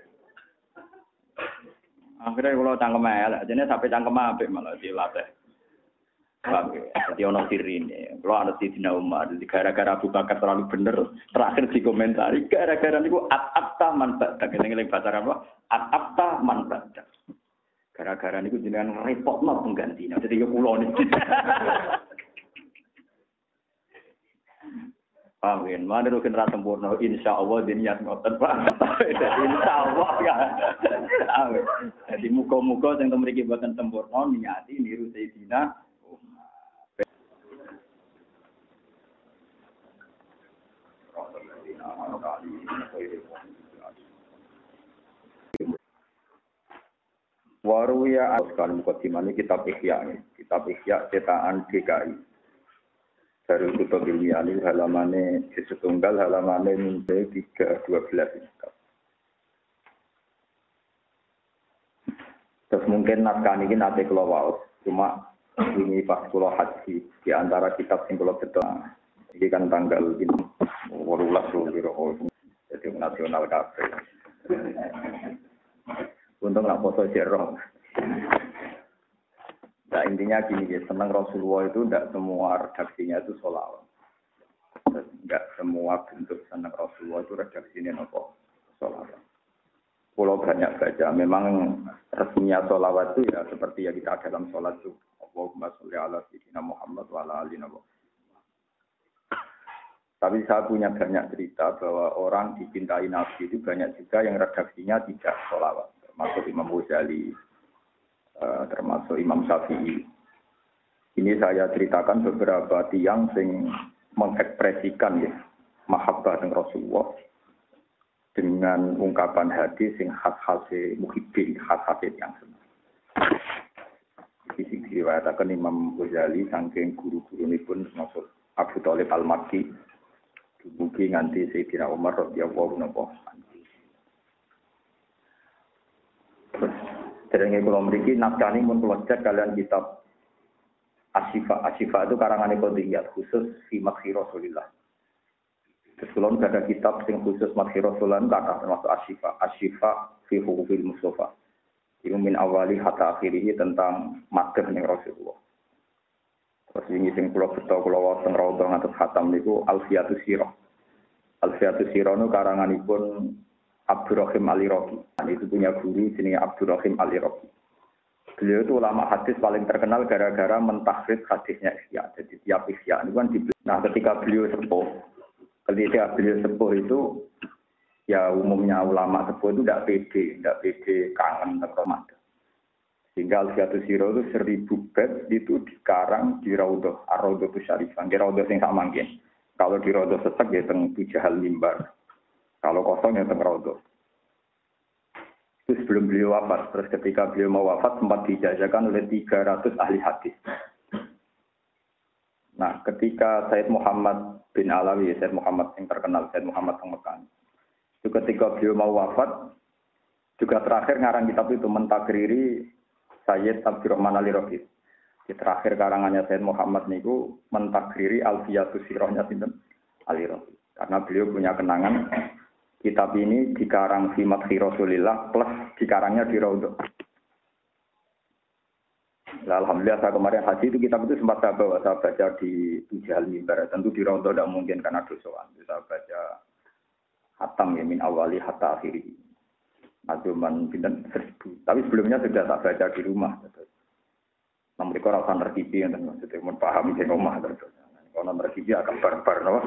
Akhirnya kalau cangkem elek, jane sampai cangkem apik malah dilatih. Jadi ono sirine. Kalau ada Sidina Umar, gara-gara Abu Bakar terlalu bener, terakhir dikomentari gara-gara niku at-abta man ba'da. Ngene bahasa apa? At-abta man ba'da. Gara-gara niku jenengan repotno penggantinya. Jadi yo kula niki. Amin. Mana rukin rasa sempurna, insyaallah niat ngoten Pak. Insyaallah ya. Amin. Jadi muga-muga sing mriki boten sempurna niati niru Sayyidina Waruya sekali mukadimah ini kitab Ihya cetakan DKI dari Kutub Ilmiah halamannya setunggal halamannya mulai 312 terus mungkin naskah ini nanti kalau wow cuma ini pas kalau haji di antara kitab yang kalau betul ini kan tanggal ini warulah jadi nasional kafe. Untung nggak foto jerong. Nah intinya gini ya, senang Rasulullah itu tidak semua redaksinya itu sholawat. Tidak semua bentuk senang Rasulullah itu redaksinya nopo sholawat. Kalau banyak baca, memang resminya sholawat itu ya seperti yang kita dalam sholat itu. Allahumma sholli ala sayyidina Muhammad wa ala ali nabi. Tapi saya punya banyak cerita bahwa orang dicintai Nabi itu banyak juga yang redaksinya tidak sholawat. Termasuk Imam Ghazali, termasuk Imam Syafi'i. Ini saya ceritakan beberapa tiang yang mengekspresikan ya, mahabbah dengan Rasulullah dengan ungkapan hadis yang khas-khas muhibbin, khas-khas yang senang. Ini diriwayatkan Imam Ghazali saking guru-guru ini pun termasuk Abu Thalib Al-Makki, mungkin nganti Sayyidina Umar radhiyallahu anhu. Derenge kula mriki naskah mun kula cek kalian kitab Asyifa. Asyifa itu karangan Qodiyat khusus fi Madhi Rasulillah. Terus kula ada kitab sing khusus Madhi Rasulillah kata termasuk Asyifa. Asyifa fi Huquqil Mustafa. Itu min awali hatta akhirih tentang madhah ning Rasulullah. Terus ini sing kula beto kula wonten raudhah ngatus khatam niku Alfiyatus Sirah. Alfiyatus Sirah niku karanganipun Abdurrahim Al-Iraqi. Itu punya guru jenenge Abdurrahim Al-Iraqi. Beliau itu ulama hadis paling terkenal gara-gara mentahrid hadisnya Ihya. Jadi tiap Ihya itu kan nah ketika beliau sepuh itu ya umumnya ulama sepuh itu tidak pede kangen terus. Sehingga Alfiyatus Sirah itu 1000 bait itu dikarang di Raudhah Ar-Raudhatus Syarifah. Di Raudhah sing sak mangkin. Kalau di Raudhah sesek ya teng Tujahal Mimbar. Kalau kosong ya teng Raudhah. Itu sebelum beliau wafat, terus ketika beliau mau wafat sempat dijajakan oleh 300 ahli hadis. Nah, ketika Said Muhammad bin Alawi, Said Muhammad yang terkenal, Said Muhammad yang Mekah. Itu ketika beliau mau wafat, juga terakhir ngarang kitab itu mentakriri Sayyid Abdurrahman Al-Iraqi. Di terakhir karangannya Said Muhammad niku mentakriri Alfiyatus Sirahnya sinten Al-Iraqi. Karena beliau punya kenangan kitab ini dikarang fi Madhi Rasulillah plus dikarangnya di Raudhah. Nah, alhamdulillah saya kemarin haji itu kitab itu sempat saya bawa, saya baca di Tujal Mimbar. Tentu di Ronto tidak mungkin karena dosoan. Saya baca hatam ya min awali hatta akhiri. Aduman pinten 1000. Tapi sebelumnya sudah tak baca di rumah. Nah, mereka rasa nerkipi yang maksudnya memahami di rumah. Kalau nerkipi akan barbar, no?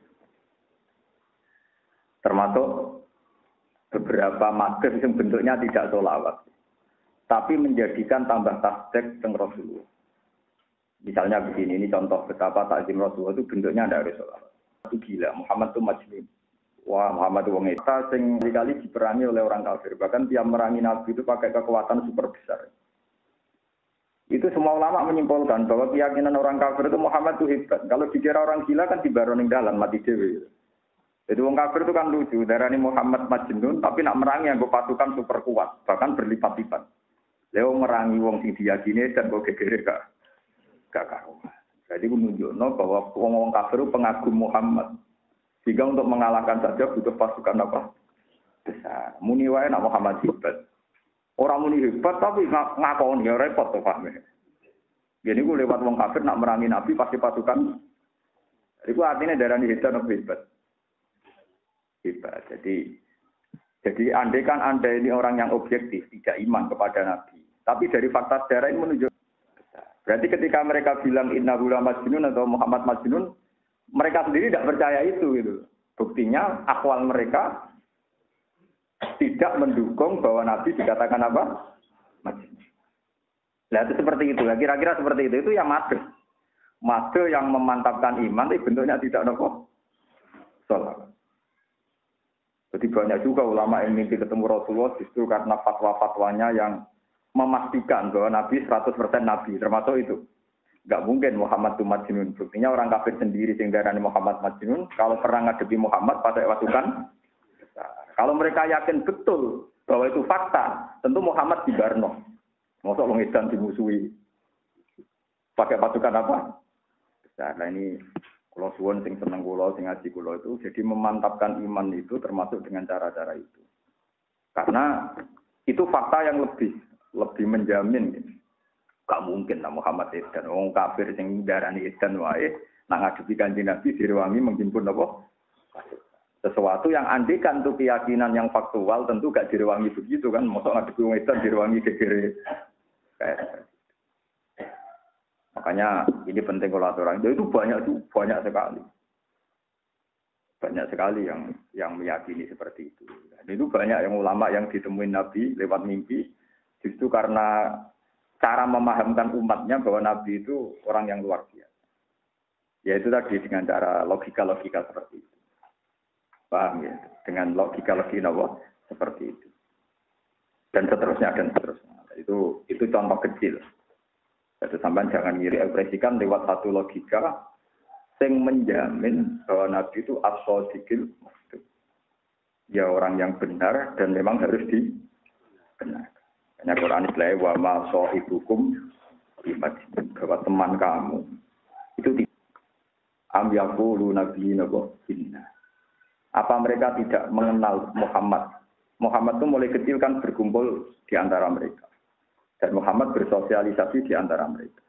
Termasuk beberapa madhab yang bentuknya tidak sholawat, tapi menjadikan tambah tasdek teng Rasulullah. Misalnya begini, ini contoh betapa takzim Rasulullah itu bentuknya tidak harus sholawat. Itu gila, Muhammad itu majnun. Wah, Muhammad itu wong itu sing kali diperangi oleh orang kafir. Bahkan dia merangi Nabi itu pakai kekuatan super besar. Itu semua ulama menyimpulkan bahwa keyakinan orang kafir itu Muhammad itu hebat. Kalau dikira orang gila kan dibaroning dalam mati dewi. Jadi orang kafir itu kan lucu. Darani Muhammad majnun, tapi nak merangi yang pasukan super kuat, bahkan berlipat-lipat. Leo merangi wong sing diyakini dan kok gegere gak karuan. Jadi menunjukno bahwa wong kafir itu pengagum Muhammad. Sehingga untuk mengalahkan saja butuh pasukan apa? Besar. Muni wae nak Muhammad hebat. Orang muni hebat tapi ngakoni ya repot to pahame. Jadi ku lewat wong kafir nak merangi Nabi pasti pasukan. Iku artinya darani hebat. Hebat. Jadi andai kan Anda ini orang yang objektif, tidak iman kepada Nabi. Tapi dari fakta sejarah ini menunjukkan. Berarti ketika mereka bilang innahu la majnun atau Muhammad majnun, mereka sendiri tidak percaya itu gitu. Buktinya akwal mereka tidak mendukung bahwa Nabi dikatakan apa? Majnun. Nah itu seperti itu. Kira-kira seperti itu. Itu yang made. Made yang memantapkan iman, tapi bentuknya tidak nopo. Salah. Jadi banyak juga ulama yang mimpi ketemu Rasulullah justru karena fatwa-fatwanya yang memastikan bahwa Nabi 100% Nabi. Termasuk itu. Enggak mungkin Muhammad itu majnun. Buktinya orang kafir sendiri sehingga darani Muhammad majnun. Kalau pernah ngadepi Muhammad pakai pasukan. Kalau mereka yakin betul bahwa itu fakta, tentu Muhammad dibarno. Mosok wong edan dimusuhi. Pakai pasukan apa? Nah ini kalau suwon sing seneng kula, sing ngaji kula itu jadi memantapkan iman itu termasuk dengan cara-cara itu. Karena itu fakta yang lebih menjamin. Gitu. Gak mungkin lah Muhammad edan, wong kafir sing darani edan wae nak ngadepi Kanjeng Nabi direwangi menghimpun apa? Sesuatu yang andikan tuh keyakinan yang faktual tentu gak direwangi begitu kan, mosok ngadepi wong edan direwangi gegere. Makanya ini penting kalau orang itu banyak sekali. Banyak sekali yang meyakini seperti itu. Dan itu banyak yang ulama yang ditemuin Nabi lewat mimpi justru karena cara memahamkan umatnya bahwa Nabi itu orang yang luar biasa. Yaitu tadi dengan cara logika-logika seperti itu. Paham ya? Dengan logika-logika seperti itu. Dan seterusnya. Itu contoh kecil. Jadi sampai jangan ngiri ekspresikan lewat satu logika yang menjamin bahwa Nabi itu as-shadiqil masduq. Ya orang yang benar dan memang harus dibenarkan. Hanya Quran Islam wa ma sahibukum bimajnun, bahwa teman kamu itu tidak amyaqulu nabiyina inna. Apa mereka tidak mengenal Muhammad? Muhammad itu mulai kecil kan berkumpul di antara mereka. Dan Muhammad bersosialisasi di antara mereka.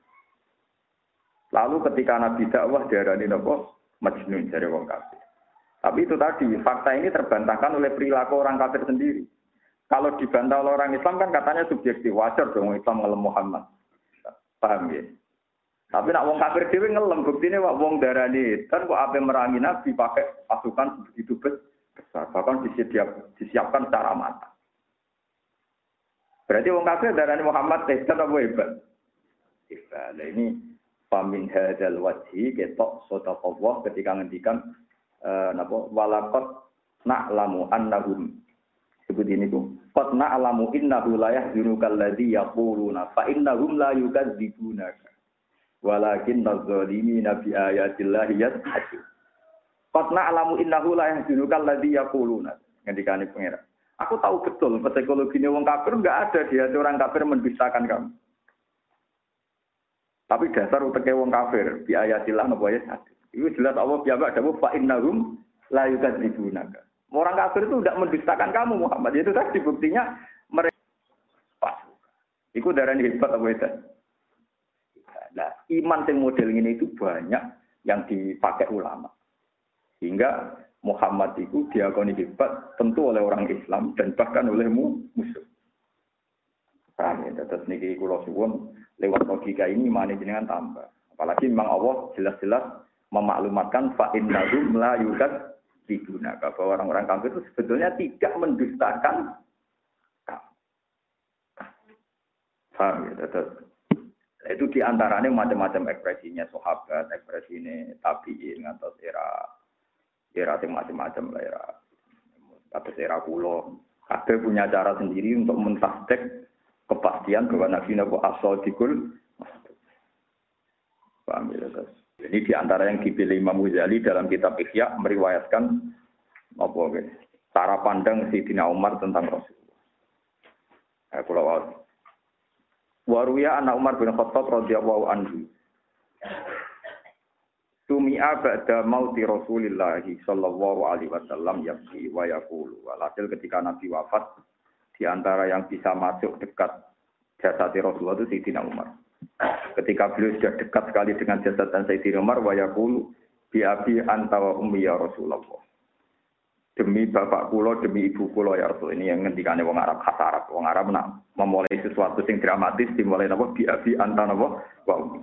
Lalu ketika Nabi dakwah diarani napa? Majnun dari wong kafir. Tapi itu tadi fakta ini terbantahkan oleh perilaku orang kafir sendiri. Kalau dibantah oleh orang Islam kan katanya subjektif, wajar dong Islam ngelem Muhammad. Paham ya? Tapi nak wong kafir dhewe ngelem, buktine wak wong darani kan kok ape merangi Nabi pakai pasukan begitu besar, bahkan disiapkan secara matang. Berarti wong kafir darani Muhammad hebat apa hebat? Hebat. Nah ini famin hadzal wajhi ketok sadaqallah ketika ngendikan napa walaqad na'lamu annahum seperti ini tuh. Qad na'lamu innahu la yahzunukal ladzi yaquluna fa innahum la yukadzibunaka. Walakin az-zalimina bi ayatillahi yajhadun. Qad na'lamu innahu la yahzunukal ladzi yaquluna. Ngendikane pangeran. Aku tahu betul psikologinya wong kafir enggak ada di hati orang kafir mendustakan kamu. Tapi dasar uteke wong kafir bi ayatillah napa yajhad. Itu jelas Allah piyambak dawuh fa innahum la yukadzibunaka. Orang kafir itu tidak mendustakan kamu Muhammad. Itu tadi buktinya mereka pas. Iku darani hebat apa itu? Nah, iman yang model ini itu banyak yang dipakai ulama. Sehingga Muhammad itu diakoni hebat tentu oleh orang Islam dan bahkan oleh musuh. Paham ya? Terus niki kula suwun lewat logika ini imane jenengan tambah. Apalagi memang Allah jelas-jelas memaklumatkan fa innahum la yukadzibuna, bahwa orang-orang kafir itu sebetulnya tidak mendustakan. Paham ya? Terus itu diantaranya macam-macam ekspresinya sahabat, ekspresi ini tabiin atau era yang macam-macam lah era. Atau era kulo. Kabeh punya cara sendiri untuk mentasdek kepastian bahwa Nabi as-Sadiqul. Paham ya? Jadi di antara yang dipilih Imam Ghazali dalam kitab Ihya meriwayatkan cara pandang Sayyidina Umar tentang Rasulullah. Kalau waruya anak Umar bin Khattab radhiyallahu anhu. Tumi'a ba'da mauti Rasulillah sallallahu alaihi wasallam yabki wa yaqulu. Walhasil ketika Nabi wafat, di antara yang bisa masuk dekat jasad Rasulullah itu Sayyidina Umar. Ketika beliau sudah dekat sekali dengan jasad dan Sayyidina Umar, wa yaqulu bi abi anta wa ummi ya Rasulullah. Demi bapak kula, demi ibu kula ya Rasul. Ini yang ngendikane wong Arab khas Arab. Wong Arab nak memulai sesuatu sing dramatis dimulai napa bi abi anta napa wa ummi.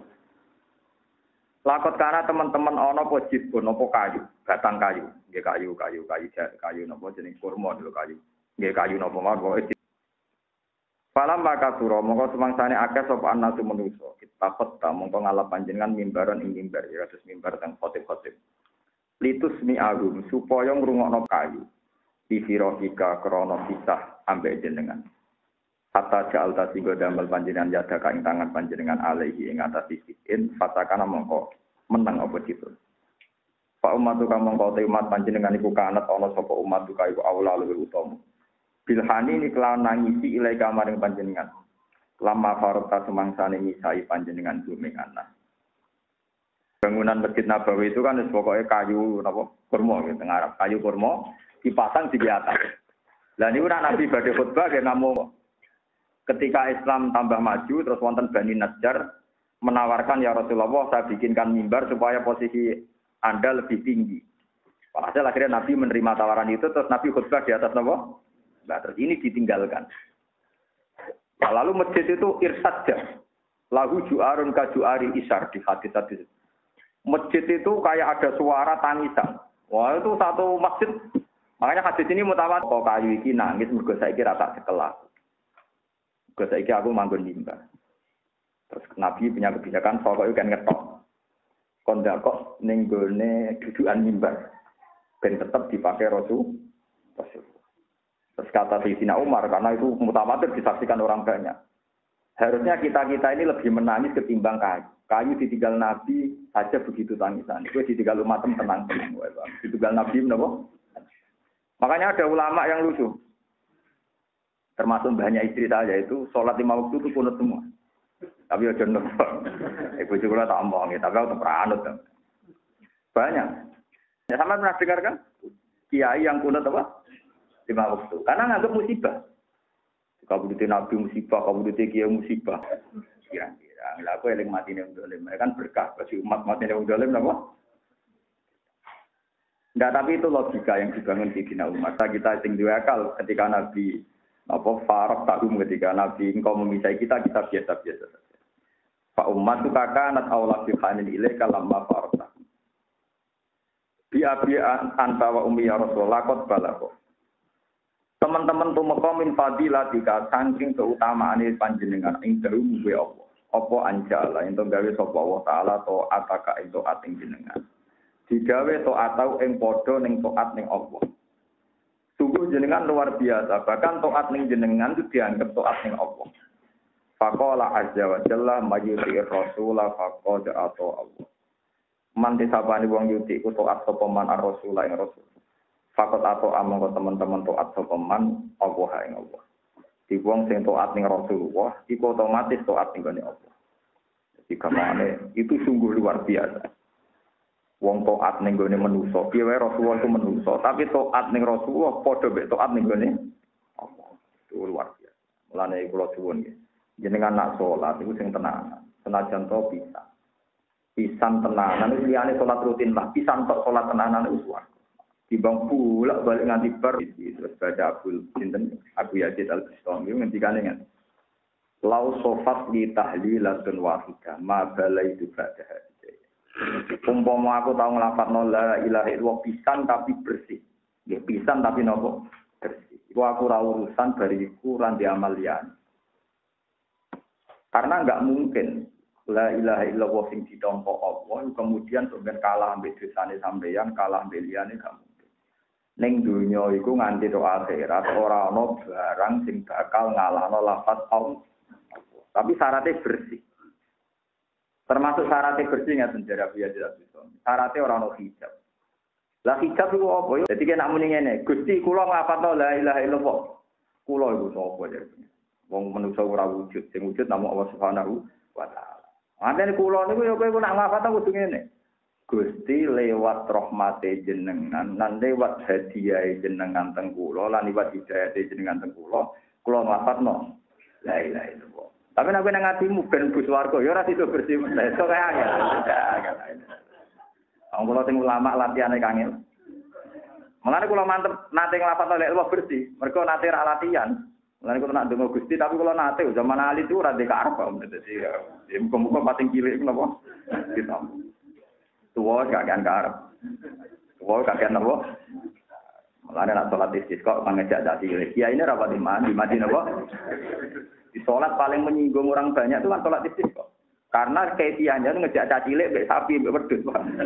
Lakot karena teman-teman ana apa jibun apa kayu, batang kayu, nggih kayu napa jeneng kurma lho kayu. Nggih kayu napa mawon. Falam maka sura mongko semangsane akeh sapa anasu manusa. Kita peta mongko ngalap panjenengan mimbaran ing mimbar ya terus mimbar teng khotib-khotib. Litus mi agum supaya ngrungokno kayu. Di firahika krana pisah ambek jenengan. Hatta ja'al tasigo damel panjenengan yada ka ing tangan panjenengan alaihi ing atas sisin fatakana mongko menang apa gitu. Fa ummatu ka mongko te umat panjenengan iku kanat ana sapa umat ka iku aula luwih utama. Bilhani ini kelawan nangisi ilai kamaring panjenengan. Lama farta semangsane misai panjenengan duming anak. Bangunan Masjid Nabawi itu kan pokoknya kayu napa kurma gitu ngarep kayu kurma dipasang di atas. Lah niku Nabi badhe khutbah ge namung ketika Islam tambah maju terus wonten Bani Najjar menawarkan ya Rasulullah saya bikinkan mimbar supaya posisi Anda lebih tinggi. Walhasil akhirnya Nabi menerima tawaran itu terus Nabi khutbah di atas napa? Nah, terus ini ditinggalkan. Nah, lalu masjid itu irsadja. Lahu ju'arun ka ju'ari isar di hadis-hadis. Masjid itu kayak ada suara tangisan. Wah, itu satu masjid. Makanya hadis ini mutawatir. Kok kayu iki nangis mergo saiki ra tak sekelah. Mergo saiki aku manggon mimbar. Terus Nabi punya kebijakan pokoknya kan ngetok. Kondak kok ning gone dudukan mimbar. Ben tetap dipakai Rasul. Terus kata Sayyidina Umar, karena itu mutawatir disaksikan orang banyak. Harusnya kita-kita ini lebih menangis ketimbang kayu. Kayu ditinggal Nabi saja begitu tangisan. Itu ditinggal umat tenang. Ditinggal Nabi, kenapa? Makanya ada ulama yang lucu. Termasuk banyak istri saya itu, sholat 5 waktu itu kunut semua. Tapi ya jenuh. Ibu juga tak omong, tapi aku teranut. Banyak. Ya sama pernah dengar kan? Kiai yang kunut apa? 5 waktu. Karena nganggap musibah. Kabudute Nabi musibah, kabudute Kiai musibah. Kira-kira. Lah aku eling matine wong dolim. Kan berkah bagi umat matine wong dolim napa? Enggak, tapi itu logika yang dibangun di Sayyidina Umar. Kita sing duwe akal ketika Nabi Faraq tahum ketika Nabi engkau memisai kita biasa-biasa saja. Fa ummatu kakanat aula fi khanin ilaika lamma faraq. Bi abi anta wa ummi ya Rasulullah qad balagha. Teman-teman tumeka min fadilatika saking keutamaane panjenengan ing dalem kuwi apa? Apa anjala ento gawe sapa Allah taala to ataka ento ating jenengan. Digawe to atau ing padha ning taat ning Allah. Sungguh jenengan luar biasa, bahkan taat ning jenengan itu dianggap taat ning Allah. Faqala azza wa jalla mayyuti rasulullah faqad atau Allah. Man disabani wong yuti ku taat sapa man ar-rasul ing rasul. Fakot atau among teman-teman taat sapa man Allah ing Allah. Di wong sing taat ning Rasulullah iku otomatis taat ning Allah. Jadi kamane itu sungguh luar biasa. Wong taat ning gone manusa, piye wae Rasulullah itu manusa, tapi taat ning Rasulullah padha mek taat ning gone Allah. Itu luar biasa. Mulane kula suwun nggih. Jenengan nak salat iku sing tenanan. Senajan to pisan. Pisan tenanan iki liyane salat rutin lah, pisan tok salat tenanan wis swarga. Dibang pula balik nganti bar terus baca Abu Yazid Al-Bustami ngendikane kan. Lau sofat li tahlilatun wahidah ma balaitu ba'daha. Umpama aku tau nglafadzno la ilaha illallah pisan tapi bersih. Nggih pisan tapi nopo? Bersih. Iku aku ora urusan bariku ora amal liyane. Karena enggak mungkin la ilaha illallah sing ditampa Allah kemudian sampeyan kalah ambek dosane sampeyan, kalah ambek liyane gak mungkin. Ning donya iku nganti tok akhirat ora ana barang sing bakal ngalahno lafaz Allah. Tapi syaratnya bersih. Termasuk syaratnya bersih ngaten jare biya jelas iso. Syaratnya ora ana hijab. Lah hijab iku apa yo? Dadi nek muni ngene, Gusti kula nglafatno la ilaha illallah. Kula iku sapa jare. Wong manusa ora wujud, sing wujud namung Allah Subhanahu wa taala. Antene kula niku yo kowe nak nglafatno kudu ngene. Gusti lewat rahmate jenengan lan lewat hadiah jenengan teng kula lan lewat hidayah jenengan teng kula nglafatno la ilaha illallah. Tapi nek nang atimu ben bus warga ya ora sido bersih meneh. Sok kae angel. Kula sing ulama latihane kangil. Mulane kula mantep nate nglafat la ilaha bersih. Mergo nate ra latihan. Mulane kula nak ndonga Gusti tapi kula nate zaman ali itu ora ndek arep kok. Dadi ya muga-muga pating cilik napa ditampa. Tuwa gak kan karep. Tuwa gak kan napa? Mulane nak salat istisqa mangejak dadi kiai ini rapat di Madinah apa? Di salat paling menyinggung orang banyak itu kan salat istisqa. Karena kaifiahnya itu ngejak cacilek mbek sapi mbek wedhus.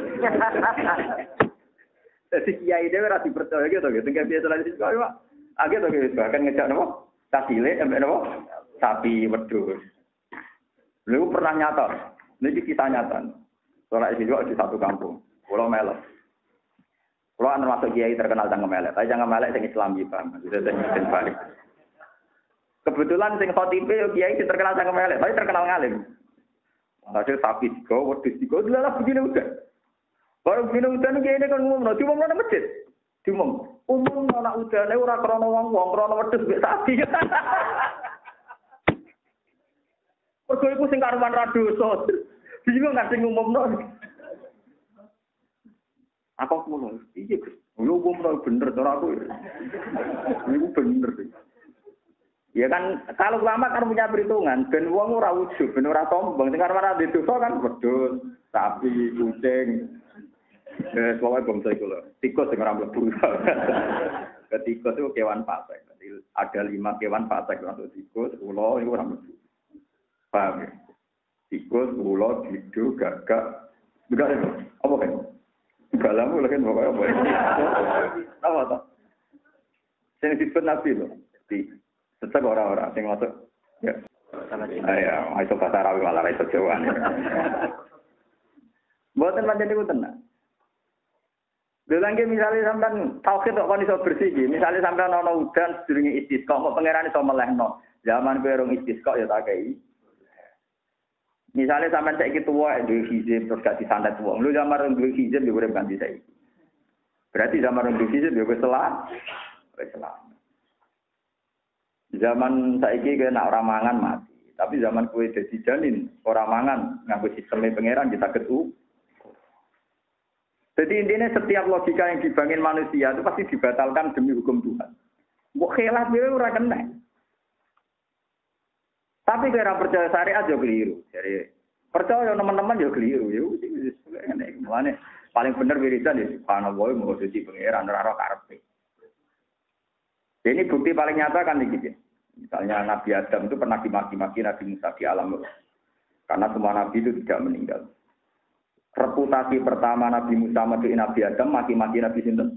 Jadi kiai dhewe ora dipercaya gitu gitu. Tinggal biasa salat istisqa Pak. Agak to gitu bahkan ngejak napa? Cacilek mbek napa? Sapi wedhus. Lu pernah nyata. Niki kisah nyata. Salat istisqa di satu kampung. Pulau Melek. Pulau anu masuk kiai terkenal Cangkem Melek. Tapi Cangkem Melek sing Islam iki, Bang. Sudah sing balik. Kebetulan sing khotibe yo kiai terkenal Cangkem Melek, tapi terkenal ngalim. Hasil sapi digo, wedhus digo, lalah begini udah. Baru begini udah kiai ini kan ngomong, diumum nang masjid. Diumum. Umum anak udane ora krana wong-wong, krana wedhus mbek sapi. Mergo iku sing karuan ra dosa. Bingung nggak sing ngumumno. Aku ngono. Iya, lu ngumumno bener cara aku. Iku bener. Ya kan kalau ulama kan punya perhitungan, ben wong ora ujug, ben ora sombong. Sing karep di dosa kan wedhus, sapi, kucing. Soalnya bangsa iku lho. Tikus sing ora mlebu. Tikus itu kewan fasik. Ada 5 kewan fasik termasuk tikus, ula iku ora mlebu. Paham ya? Tikus, ula, dido, gagak. Enggak itu. Apa kan? Galamu lagi pokoknya apa? Apa toh? Sing disebut Nabi lho. Tetep orang-orang sing masuk. Ya. Ayo, iso bahasa Arabi malah iso Jawa. Mboten pancen niku tenan. Delangke misale sampean tauhid kok iso bersih iki. Misale sampean ana udan sedurunge istisqa, kok pangeran iso melehno. Zaman kowe rong istisqa ya tak kei. Misale sampean saiki tuwa duwe hizib terus gak disantet wong. Lu zaman rong duwe hizib yo urip ganti saiki. Berarti zaman rong duwe hizib yo wis salah. Zaman saiki kena ora mangan mati. Tapi zaman kowe dadi janin ora mangan nganggo sisteme pangeran kita ketu. Jadi intinya setiap logika yang dibangun manusia itu pasti dibatalkan demi hukum Tuhan. Mbok khilaf dhewe ora kena. Tapi kira percaya syariat yo keliru. Jadi percaya teman-teman yo keliru. Yo ngene. Paling bener wiridan ya subhanallah mau dadi pangeran ora ora karepe. Ini bukti paling nyata kan iki. Misalnya Nabi Adam itu pernah dimaki-maki Nabi Musa di alam roh. Karena semua nabi itu tidak meninggal. Reputasi pertama Nabi Musa meduin Nabi Adam maki-maki Nabi sinten?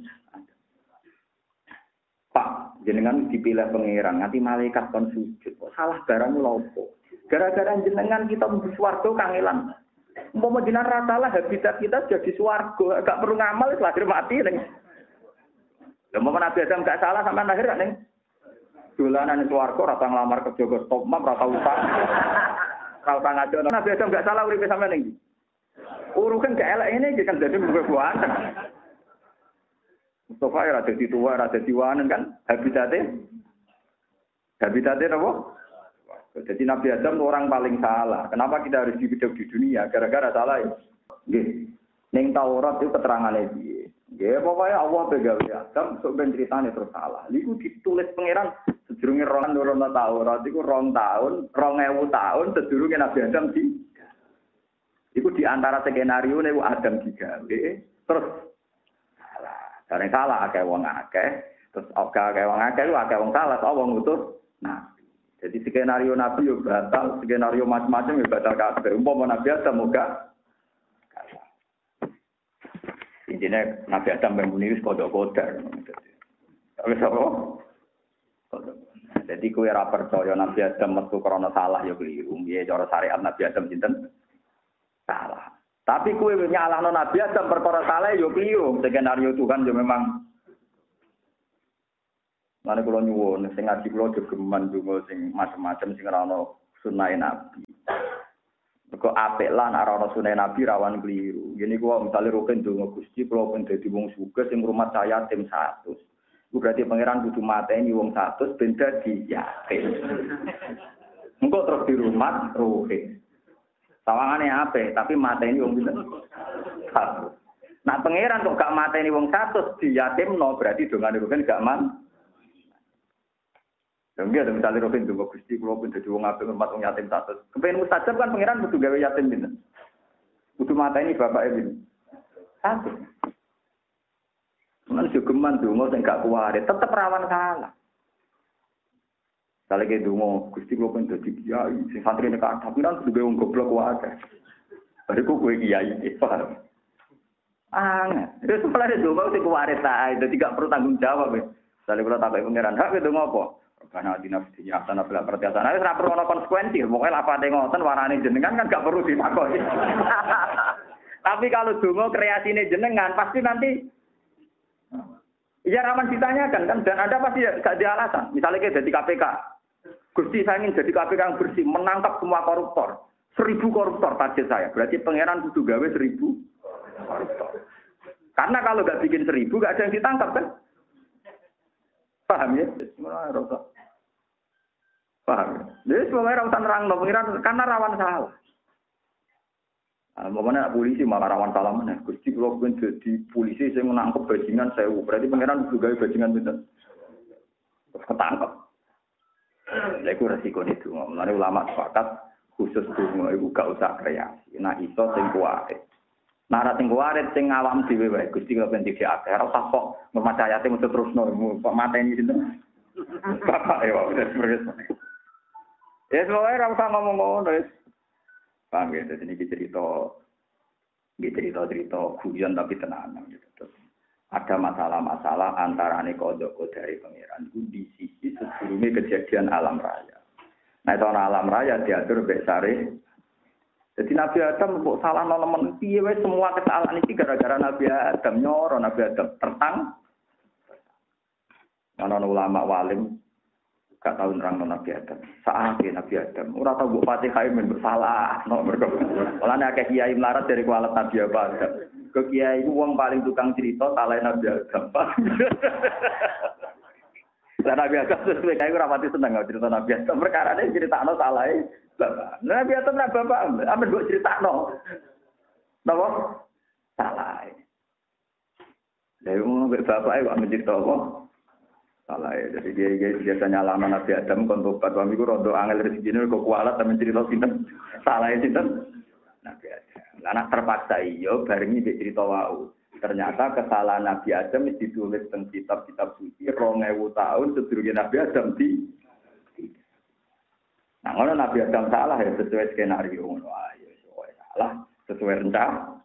Pak, jenengan dipilih pangeran, nanti malaikat kon sujud. Kok salah barang lopo? Gara-gara jenengan kita mlebu swarga kangelan. Umpama jenengan ra salah habitat kita jadi swarga, gak perlu ngamal wis lahir mati ning. Lha umpama Nabi Adam gak salah sampean lahir ning dolanan swarga ra tang nglamar kerja go stop map ra tau utang. Ra utang aja Nabi Adam gak salah uripe sampean ning. Urukan gak elek ini kan jadi buah-buahan. Mustafa ya ada di tua, ada di wanen kan habitatnya apa? Jadi Nabi Adam orang paling salah. Kenapa kita harus hidup di dunia? Gara-gara salah ya. Nggih. Ning Taurat itu keterangane piye? Nggih, pokoknya Allah begawe Adam sok ben critane terus salah. Niku ditulis pangeran sedurunge rono Taurat iku 2 tahun, 2000 tahun sedurunge Nabi Adam di. Iku di antara skenario niku Adam digawe terus salah. Karena salah akeh wong akeh, terus akeh wong akeh wong salah, wong ngutus. Nah, jadi skenario Nabi yo batal, skenario macam-macam yo batal kabeh. Umpama Nabi Adam muga intinya Nabi Adam membuni wis kodok-kodok. Wis apa? Jadi kowe ora percaya Nabi Adam metu krana salah ya keliru. Piye cara syariat Nabi Adam sinten? Salah. Tapi kowe nyalahno Nabi Adam perkara salah ya keliru. Skenario Tuhan ya memang Mane kula nyuwun sing ngaji kula jogeman donga sing macam-macam sing ora ana sunah Nabi. Kok apik lan ora ana sunah Nabi rawan keliru. Ngene kuwi misale rukin donga Gusti kula pun dadi wong sugih sing rumah saya tim 100. Ku berarti pangeran kudu mateni wong 100 ben dadi yatim. Engko terus di rumah ruhin. Sawangane apik tapi mateni wong pinten? 100. Nah pangeran kok gak mateni wong 100 diyatimno berarti dongane ruhin gak man. Enggak ada misalnya Robin juga Gusti kalau pun jadi wong apik hormat wong yatim 100. Kepengen mustajab kan pangeran kudu gawe yatim pinten. Kudu mata ini bapak pinten. 1. Mun jogeman donga sing gak kuwari tetep rawan salah. Saleh donga Gusti kalau pun jadi kiai sing santri nek tapi kan kudu gawe wong goblok wae. Bariku kowe kiai paham. Terus malah donga sing kuwari ta, dadi gak perlu tanggung jawab. Saleh kula takoki pangeran, "Hak donga apa?" Karena di nafsi asana bila pertiasan. Nah, ora perlu ana konsekuensi. Pokoknya lapate ngoten warane jenengan kan gak perlu ditakoni. Tapi kalau donga kreasine jenengan pasti nanti ya rawan ditanyakan kan dan Anda pasti gak ada alasan. Misalnya kayak jadi KPK. Gusti saya ingin jadi KPK yang bersih, menangkap semua koruptor. 1000 koruptor target saya. Berarti pangeran kudu gawe 1000 koruptor. Karena kalau gak bikin 1000 gak ada yang ditangkap kan? Paham ya? Paham. Jadi semuanya urusan nerang pengiran karena rawan salah. Momennya polisi malah rawan salah mana? Gusti kalau pun jadi polisi saya menangkap bajingan saya, berarti pengiran juga bajingan betul. Ketangkap. Itu resiko itu. Mulai ulama sepakat khusus dungo itu gak usah kreasi. Nah iso sing kuwarit. Nah sing kuwarit sing awam dhewe wae. Gusti kalau penting diakeh ora usah kok memacayate mesti terusno mateni sinten. Bapak ya wis. Ya semuanya rasa ngomong ngono wis. Paham ya, jadi ini cerita guyon tapi tenanan gitu. Terus ada masalah-masalah antarane kodok dari pangeran itu di sisi sebelumnya kejadian alam raya. Nah itu alam raya diatur besare. Jadi Nabi Adam kok salah nemen piye wae semua kesalahan iki gara-gara Nabi Adam nyoro Nabi Adam tertang. Ana ulama walim gak tahu nerang Nabi Adam. Saake Nabi Adam. Ora tau mbok Fatihah men bersalah. Mulane akeh kiai melarat dari kualat Nabi Adam. Ke kiai ku wong paling tukang cerita salah Nabi Adam. Lah Nabi Adam sesuai kiai ora pati seneng cerita Nabi Adam. Perkarane critakno salahe bapak. Nabi Adam nak bapak amen mbok critakno. Napa? Salahe. Lah wong bapak kok mencerita apa? Salah ya, jadi dia biasanya lama Nabi Adam kontok pada kami ku rondo angel rezeki kok kualat tapi cerita sinten salah ya sinten Nabi Adam. Anak terpaksa iyo bareng iki cerita wau. Ternyata kesalahan Nabi Adam itu ditulis teng kitab-kitab suci 2000 tahun sedurunge Nabi Adam di. Nah, kalau Nabi Adam salah ya sesuai skenario ngono ae salah sesuai rencana.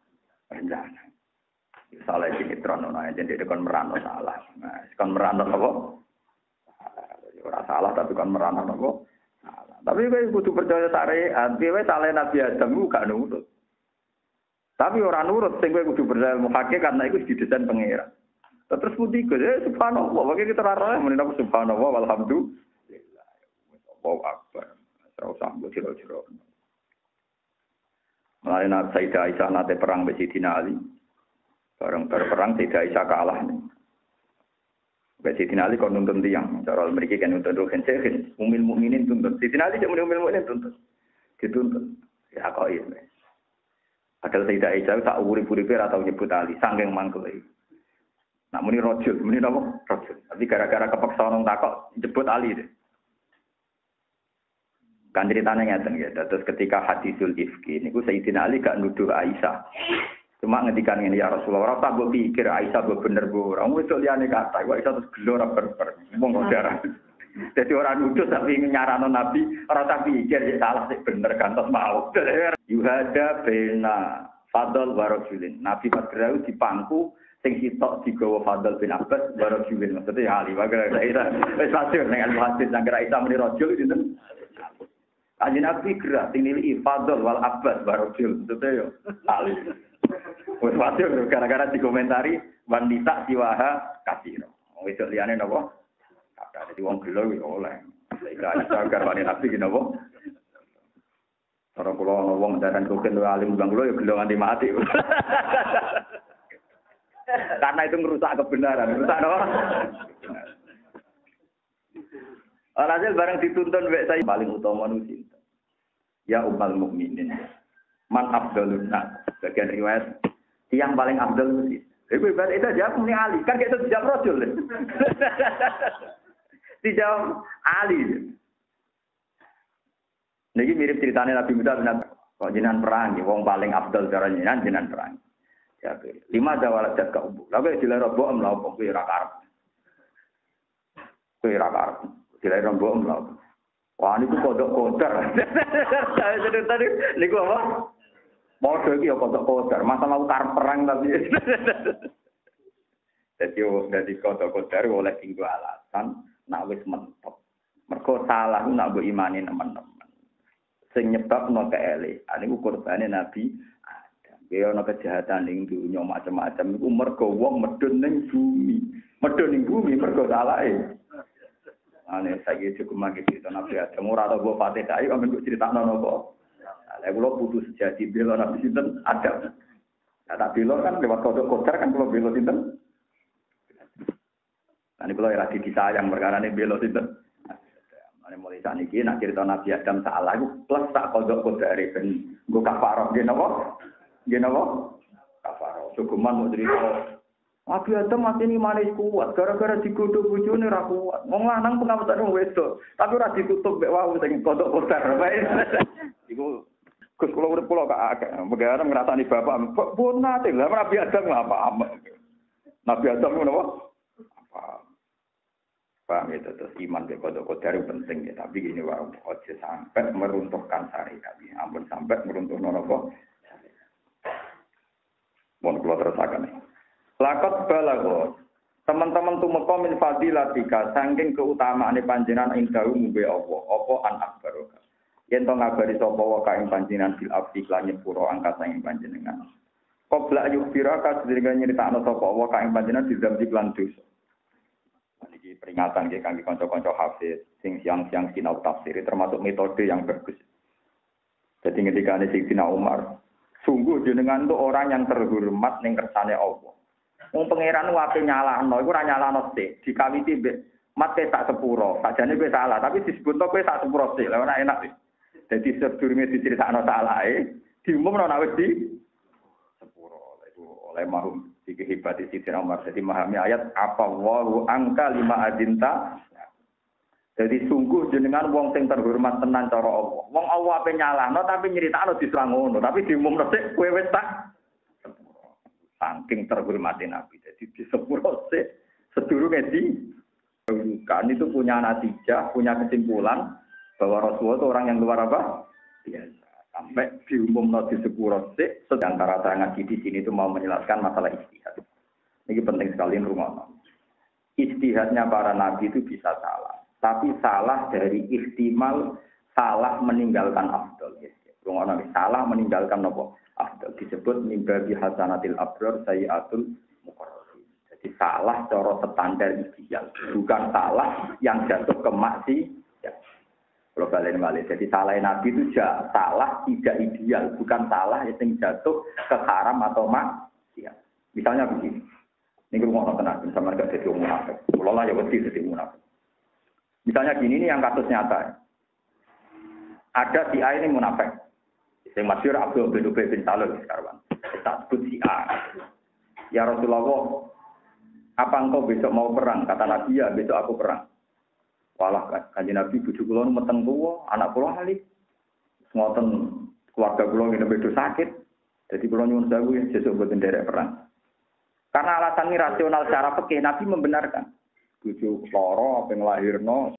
Salah sinetron ono aja jadi kon merano salah. Nah, kon merano apa? Ora salah tapi kon merano apa? Salah. Tapi kowe kudu percaya syariat, dhewe salah Nabi Adam ku gak nurut. Tapi ora nurut sing kowe kudu percaya mukake karena iku didesain pangeran. Terus putih gede subhanallah, wae kita ora roh menapa subhanallah walhamdulillah. Allahu akbar. Terus sambo jero-jero. Mulai Nabi Sayyidah Aisyah nate perang mbek Sidina Ali. Bareng berperang tidak Aisyah kalah. Baik Sayyidina Ali kon nuntun tiyang, cara mriki kan nuntun rohen sehin, umil mukminin tuntun. Sayyidina Ali cek umil mukminin tuntun. Dituntun. Ya kok iya. Padahal Sayyidah Aisyah tak urip-uripe ora tau nyebut Ali, saking mangkele. Nak muni rajul, muni napa? Rajul. Tapi gara-gara kepeksa nang takok nyebut Ali deh. Kan ceritanya ngeten ya. Terus ketika hadisul ifki niku Sayyidina Ali gak nuduh Aisyah. Cuma ngetikan ini ya Rasulullah, tak gue pikir Aisyah gue bener gue orang, gue liane kata, gue Aisyah terus gelora berber, ngomong darah. Jadi orang nuduh tapi nyarano Nabi, orang tak pikir ya salah sih bener kan, terus mau. Yuhada bena Fadl warajulin, Nabi Padrau di pangku, sing sitok digawa Fadl bin Abbas warajulin, maksudnya ya Ali, wajar Aisyah, Aisyah dengan hadis sangger Aisyah meni rajul itu. Kanjeng Nabi gerak sing nilai Fadl wal Abbas warajul, maksudnya yo Ali. Wes wajar gara-gara dikomentari wanita siwaha kasiro. Wis liyane napa? Kata dadi wong gelo yo oleh. Saiki agar wanita nabi ki napa? Ora kula ana wong daran koken alim bang kula yo gelo nganti mati. Karena itu merusak kebenaran, merusak napa? Alhasil bareng dituntun wek saya paling utama nu cinta. Ya ummul mukminin. Man afdalun nas. Bagian riwayat yang paling afdal mesti. Iku ibarat itu jawab muni Ali. Kan kita dijawab Rasul. Dijawab Ali. Niki mirip ceritanya Nabi Musa bin Abdul. Kok jenengan perang, wong paling afdal cara jenengan perang. Ya, 5 dawalat jat ka umbu. Lalu dilera boem lha opo kowe ora karep. Kowe ora karep. Dilera boem lha. Wah niku kodok kodar. Tadi niku apa? Modho iki ya kodok-kodar, masalah ukar perang tapi. Jadi kodok-kodar oleh tinggal alasan nak wis mentok. Mergo salah nak mbok imani teman-teman. Sing nyebabno keele, niku kurbane Nabi Adam. Kaya ana kejahatan ning dunya macam-macam iku mergo wong medun ning bumi. Medun ning bumi mergo salahe. Ane saiki cukup mangke cerita Nabi Adam ora tau mbok Fatihah kok men critakno napa. Lah kula putus sejati bela Nabi sinten Adam. Nah tak bela kan lewat kodok kodar kan kula bela sinten. Lan kula ora disayang perkara ne bela sinten. Ane mulai saniki nek cerita Nabi Adam salah iku plus tak kodok kodare ben nggo kafarah nggih napa? Nggih napa? Kafarah. Cukuman mau cerita Nabi Adam masih ini manis kuat gara-gara digodhog bojone ra kuat. Wong lanang pengawetan wong wedok, tapi ora ditutup mek wau sing kodok kodar. Iku Gus kula urip kula kok akeh. Begaran ngrasani bapak, pun nate lha Nabi Adam apa? Nabi Adam ngono apa? Paham itu terus iman ke kodok-kodar penting ya, tapi gini wae ojo sampai meruntuhkan syariat. Ampun sampai meruntuhno napa? Mun kula terusaken. Lakot balago. Teman-teman tumeka min fadilatika saking keutamaane panjenengan ing dawu mbe apa an akbaroka. Yen to ngabari sapa wae kaing panjenengan bil abdi lan nyepuro angkasa ing panjenengan. Qabla yukfiraka sedherenge nyritakno sapa wae kaing panjenengan dizambi lan dosa. Iki peringatan nggih kangge kanca-kanca hafiz sing siang-siang sinau tafsir termasuk metode yang bagus. Jadi ketika Sayyidina Umar, sungguh jenengan itu orang yang terhormat ning kersane Allah. Wong pangeran wae nyalahno iku ora nyalahno sik, dikawiti mbek mate sak sepuro. Sajane kowe salah, tapi disebutno kowe sak sepuro sik. Lah ora enak. Dadi sedurunge diceritakno salahe, diumumno nek wis di sepuro. Iku oleh mahum iki hebate Sayyidina Umar. Dadi memahami ayat apa wa angka lima adinta. Jadi sungguh jenengan wong sing terhormat tenan cara Allah. Wong Allah ape nyalahno tapi nyeritakno diserang ngono, tapi diumumno sik kowe wis tak saking terhormati Nabi. Jadi di sepuro sik sedurunge di kan itu punya natijah, punya kesimpulan bahwa Rasulullah itu orang yang luar apa? Biasa. Sampai diumumno di sepuro sik sedangkan ngaji di sini itu mau menjelaskan masalah ijtihad. Ini penting sekali rumah. Ijtihadnya para nabi itu bisa salah. Tapi salah dari ihtimal salah meninggalkan afdal. Rumah salah meninggalkan apa? Afdal disebut mimbabi hasanatil abrar sayyatul muqarrabin. Jadi salah cara standar ideal, bukan salah yang jatuh ke maksiat. Kalau balik. Jadi salah nabi itu salah tidak ideal, bukan salah yang jatuh ke haram atau maksiat. Misalnya begini. Ini rumah tenang, sama gak jadi munafik. Kalau lah ya wedi jadi munafik. Misalnya gini ini yang kasus nyata. Ada si A ini munafik. Yang masyhur Abdul bin Ubay bin Salul sekarang. Kita sebut si A. Ya Rasulullah, apa engkau besok mau perang? Kata Nabi, ya besok aku perang. Walah kanjeng Nabi bojo kula meteng tuwa, anak kula halih. Ngoten keluarga kula ngene bedo sakit. Jadi kula nyuwun sewu sesuk mboten derek perang. Karena alasan ini rasional secara fikih Nabi membenarkan. Bojo lara apa nglahirno